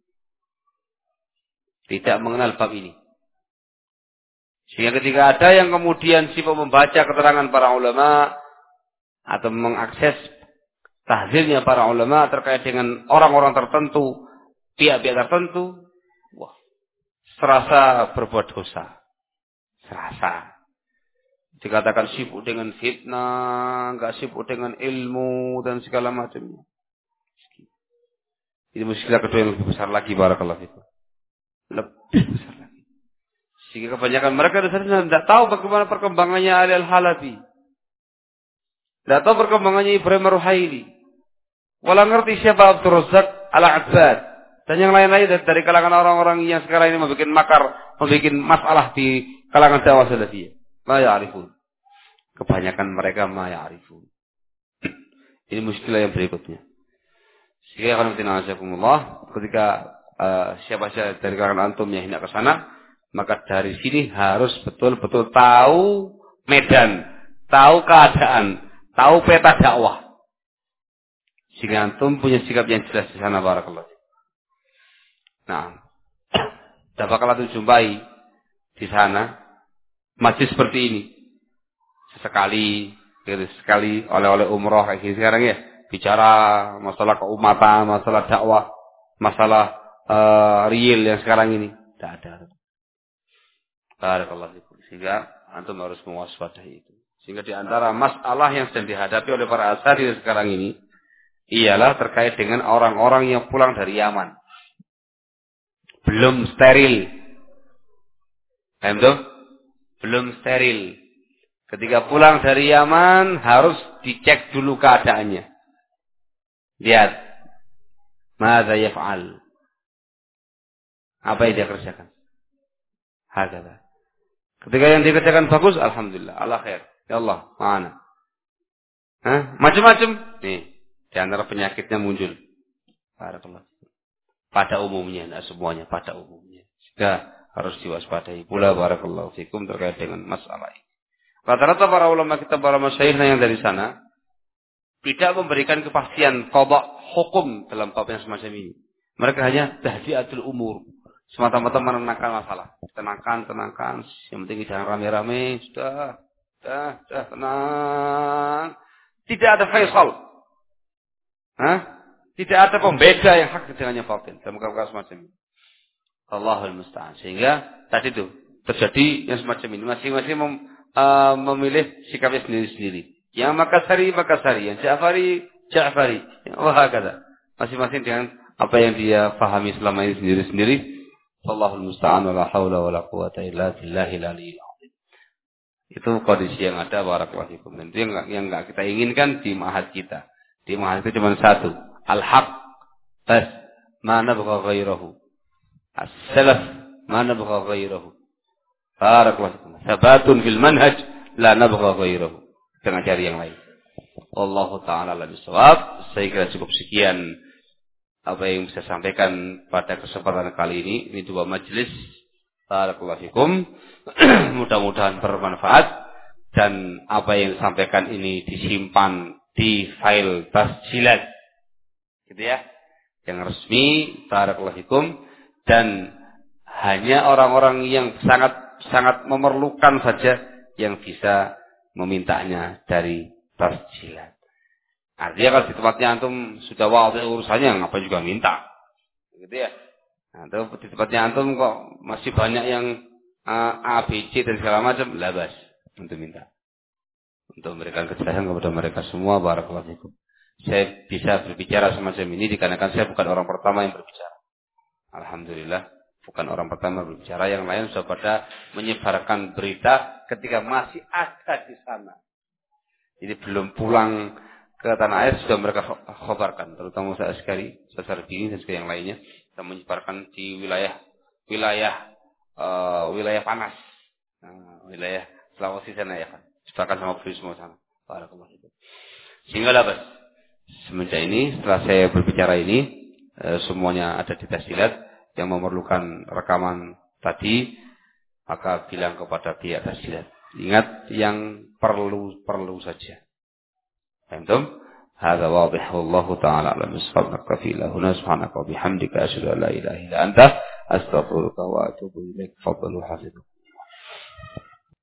Tidak mengenal bab ini. Sehingga ketika ada yang kemudian sibuk membaca keterangan para ulama atau mengakses tahdzirnya para ulama terkait dengan orang-orang tertentu, pihak-pihak tertentu, wah, serasa berbuat dosa. Serasa. Dikatakan sibuk dengan fitnah, enggak sibuk dengan ilmu dan segala macamnya. Ini muskilah kedua yang lebih besar lagi, barakallahu fikum. Lebih besar lagi. Sehingga kebanyakan mereka di sana tidak tahu bagaimana perkembangannya Ali Al-Halabi. Tidak tahu perkembangannya Ibrahim Ar-Ruhaili. Walau ngerti siapa Abdul Razak Al-Abbad. Dan yang lain-lain dari kalangan orang-orang yang sekarang ini membuat makar, membuat masalah di kalangan dakwah salafiyah. Ma ya'rifun. Kebanyakan mereka ma ya'rifun. Ini muskilah yang berikutnya. Sehingga akan menjelaskan ketika uh, siapa saja dari kalangan antum yang hendak ke sana, maka dari sini harus betul-betul tahu medan, tahu keadaan, tahu peta dakwah. Sehingga antum punya sikap yang jelas di sana, barakallahu. Nah, tidak bakal antum jumpai di sana masjid seperti ini. Sesekali, sekali oleh-oleh umroh kayak gini sekarang ya, bicara masalah keumatan, masalah dakwah, masalah uh, real yang sekarang ini, tidak ada. Barakallahu fikum. Sehingga antum harus mewaspadai itu. Sehingga di antara masalah yang sedang dihadapi oleh para asatidz sekarang ini ialah terkait dengan orang-orang yang pulang dari Yaman. Belum steril. Paham tuh? Belum steril. Ketika pulang dari Yaman harus dicek dulu keadaannya. Lihat. Madza yaf'al? Apa yang dia kerjakan? Hakata. Ketika yang dikerjakan bagus, alhamdulillah, Allah khair. Ya Allah, mana? Hah? Macam-macam. Nih, di antara penyakitnya muncul. Barakallah. Pada umumnya, tidak semuanya, pada umumnya. Sehingga harus diwaspadai pula, barakallahu fikum, terkait dengan masalah ini. Rata-rata para ulama kita, para masyayikh yang dari sana, tidak memberikan kepastian qada hukum dalam bab yang semacam ini. Mereka hanya tahdiatul umur. Semata-mata menenangkan masalah. Tenangkan, tenangkan. Yang penting jangan rame-rame. Sudah, sudah, sudah, tenang. Tidak ada faisal. Hah? Tidak ada pembeda yang hak dengan yang batil. Dalam perkara semacam ini. Allahul musta'an. Sehingga tadi itu terjadi yang semacam ini. Masing-masing mem, uh, memilih sikapnya sendiri-sendiri. Yang Makassari, Makassari. Yang Ja'fari, Ja'fari. Wah, kata. Masing-masing dengan apa yang dia fahami selama ini sendiri-sendiri. Allahul musta'an wa la hawla wa la quwata illa billahil aliyyil azim. Itu kondisi yang ada, barakallahu fikum. Dan itu yang enggak, yang enggak kita inginkan di ma'had kita. Di ma'had itu cuma satu. Al-haq. Bas. Ma nabgha ghairahu. As-salaf. Ma nabgha ghairahu. Barakallahu fikum. Sabatun fil manhaj. La nabgha ghairahu. Jangan cari yang lain. Wallahu ta'ala ala bisawab. Saya kira cukup sekian apa yang bisa sampaikan pada kesempatan kali ini. Ini dua majelis. Barakallahu fikum. Mudah-mudahan bermanfaat. Dan apa yang disampaikan ini disimpan di file tasjilat. Gitu ya. Yang resmi. Barakallahu fikum. Dan hanya orang-orang yang sangat sangat memerlukan saja yang bisa memintanya dari tasjilat. Artinya kalau di tempatnya antum sudah wadih urusannya, ngapa juga minta. Gitu ya. Nah, di tempatnya antum kok masih banyak yang uh, A, B, C dan segala macam, labas untuk minta. Untuk memberikan kejelasan kepada mereka semua, barakallahu fikum. Saya bisa berbicara semacam ini dikarenakan saya bukan orang pertama yang berbicara. Alhamdulillah, bukan orang pertama berbicara. Yang lain sudah pada menyebarkan berita ketika masih ada di sana. Jadi belum pulang ke tanah air sudah mereka khabarkan, terutama saya sekali, saya Bini dan juga yang lainnya, kita menyebarkan di wilayah wilayah uh, wilayah panas, uh, wilayah Sulawesi sana ya kan, sebarkan sama beliau semua sana. Barakallahu fikum. Sehingga dapat semenjak ini, setelah saya berbicara ini, uh, semuanya ada di tasjilat. Yang memerlukan rekaman tadi, maka bilang kepada pihak tasjilat. Ingat yang perlu-perlu saja. Paham? Hadza wadih wallahu ta'ala a'lam bissawab. Naktafi ila huna subhanaka wa bihamdika asyhadu an la ilaha illa anta astaghfiruka wa atubu ilaik. Fadhlu hafiz.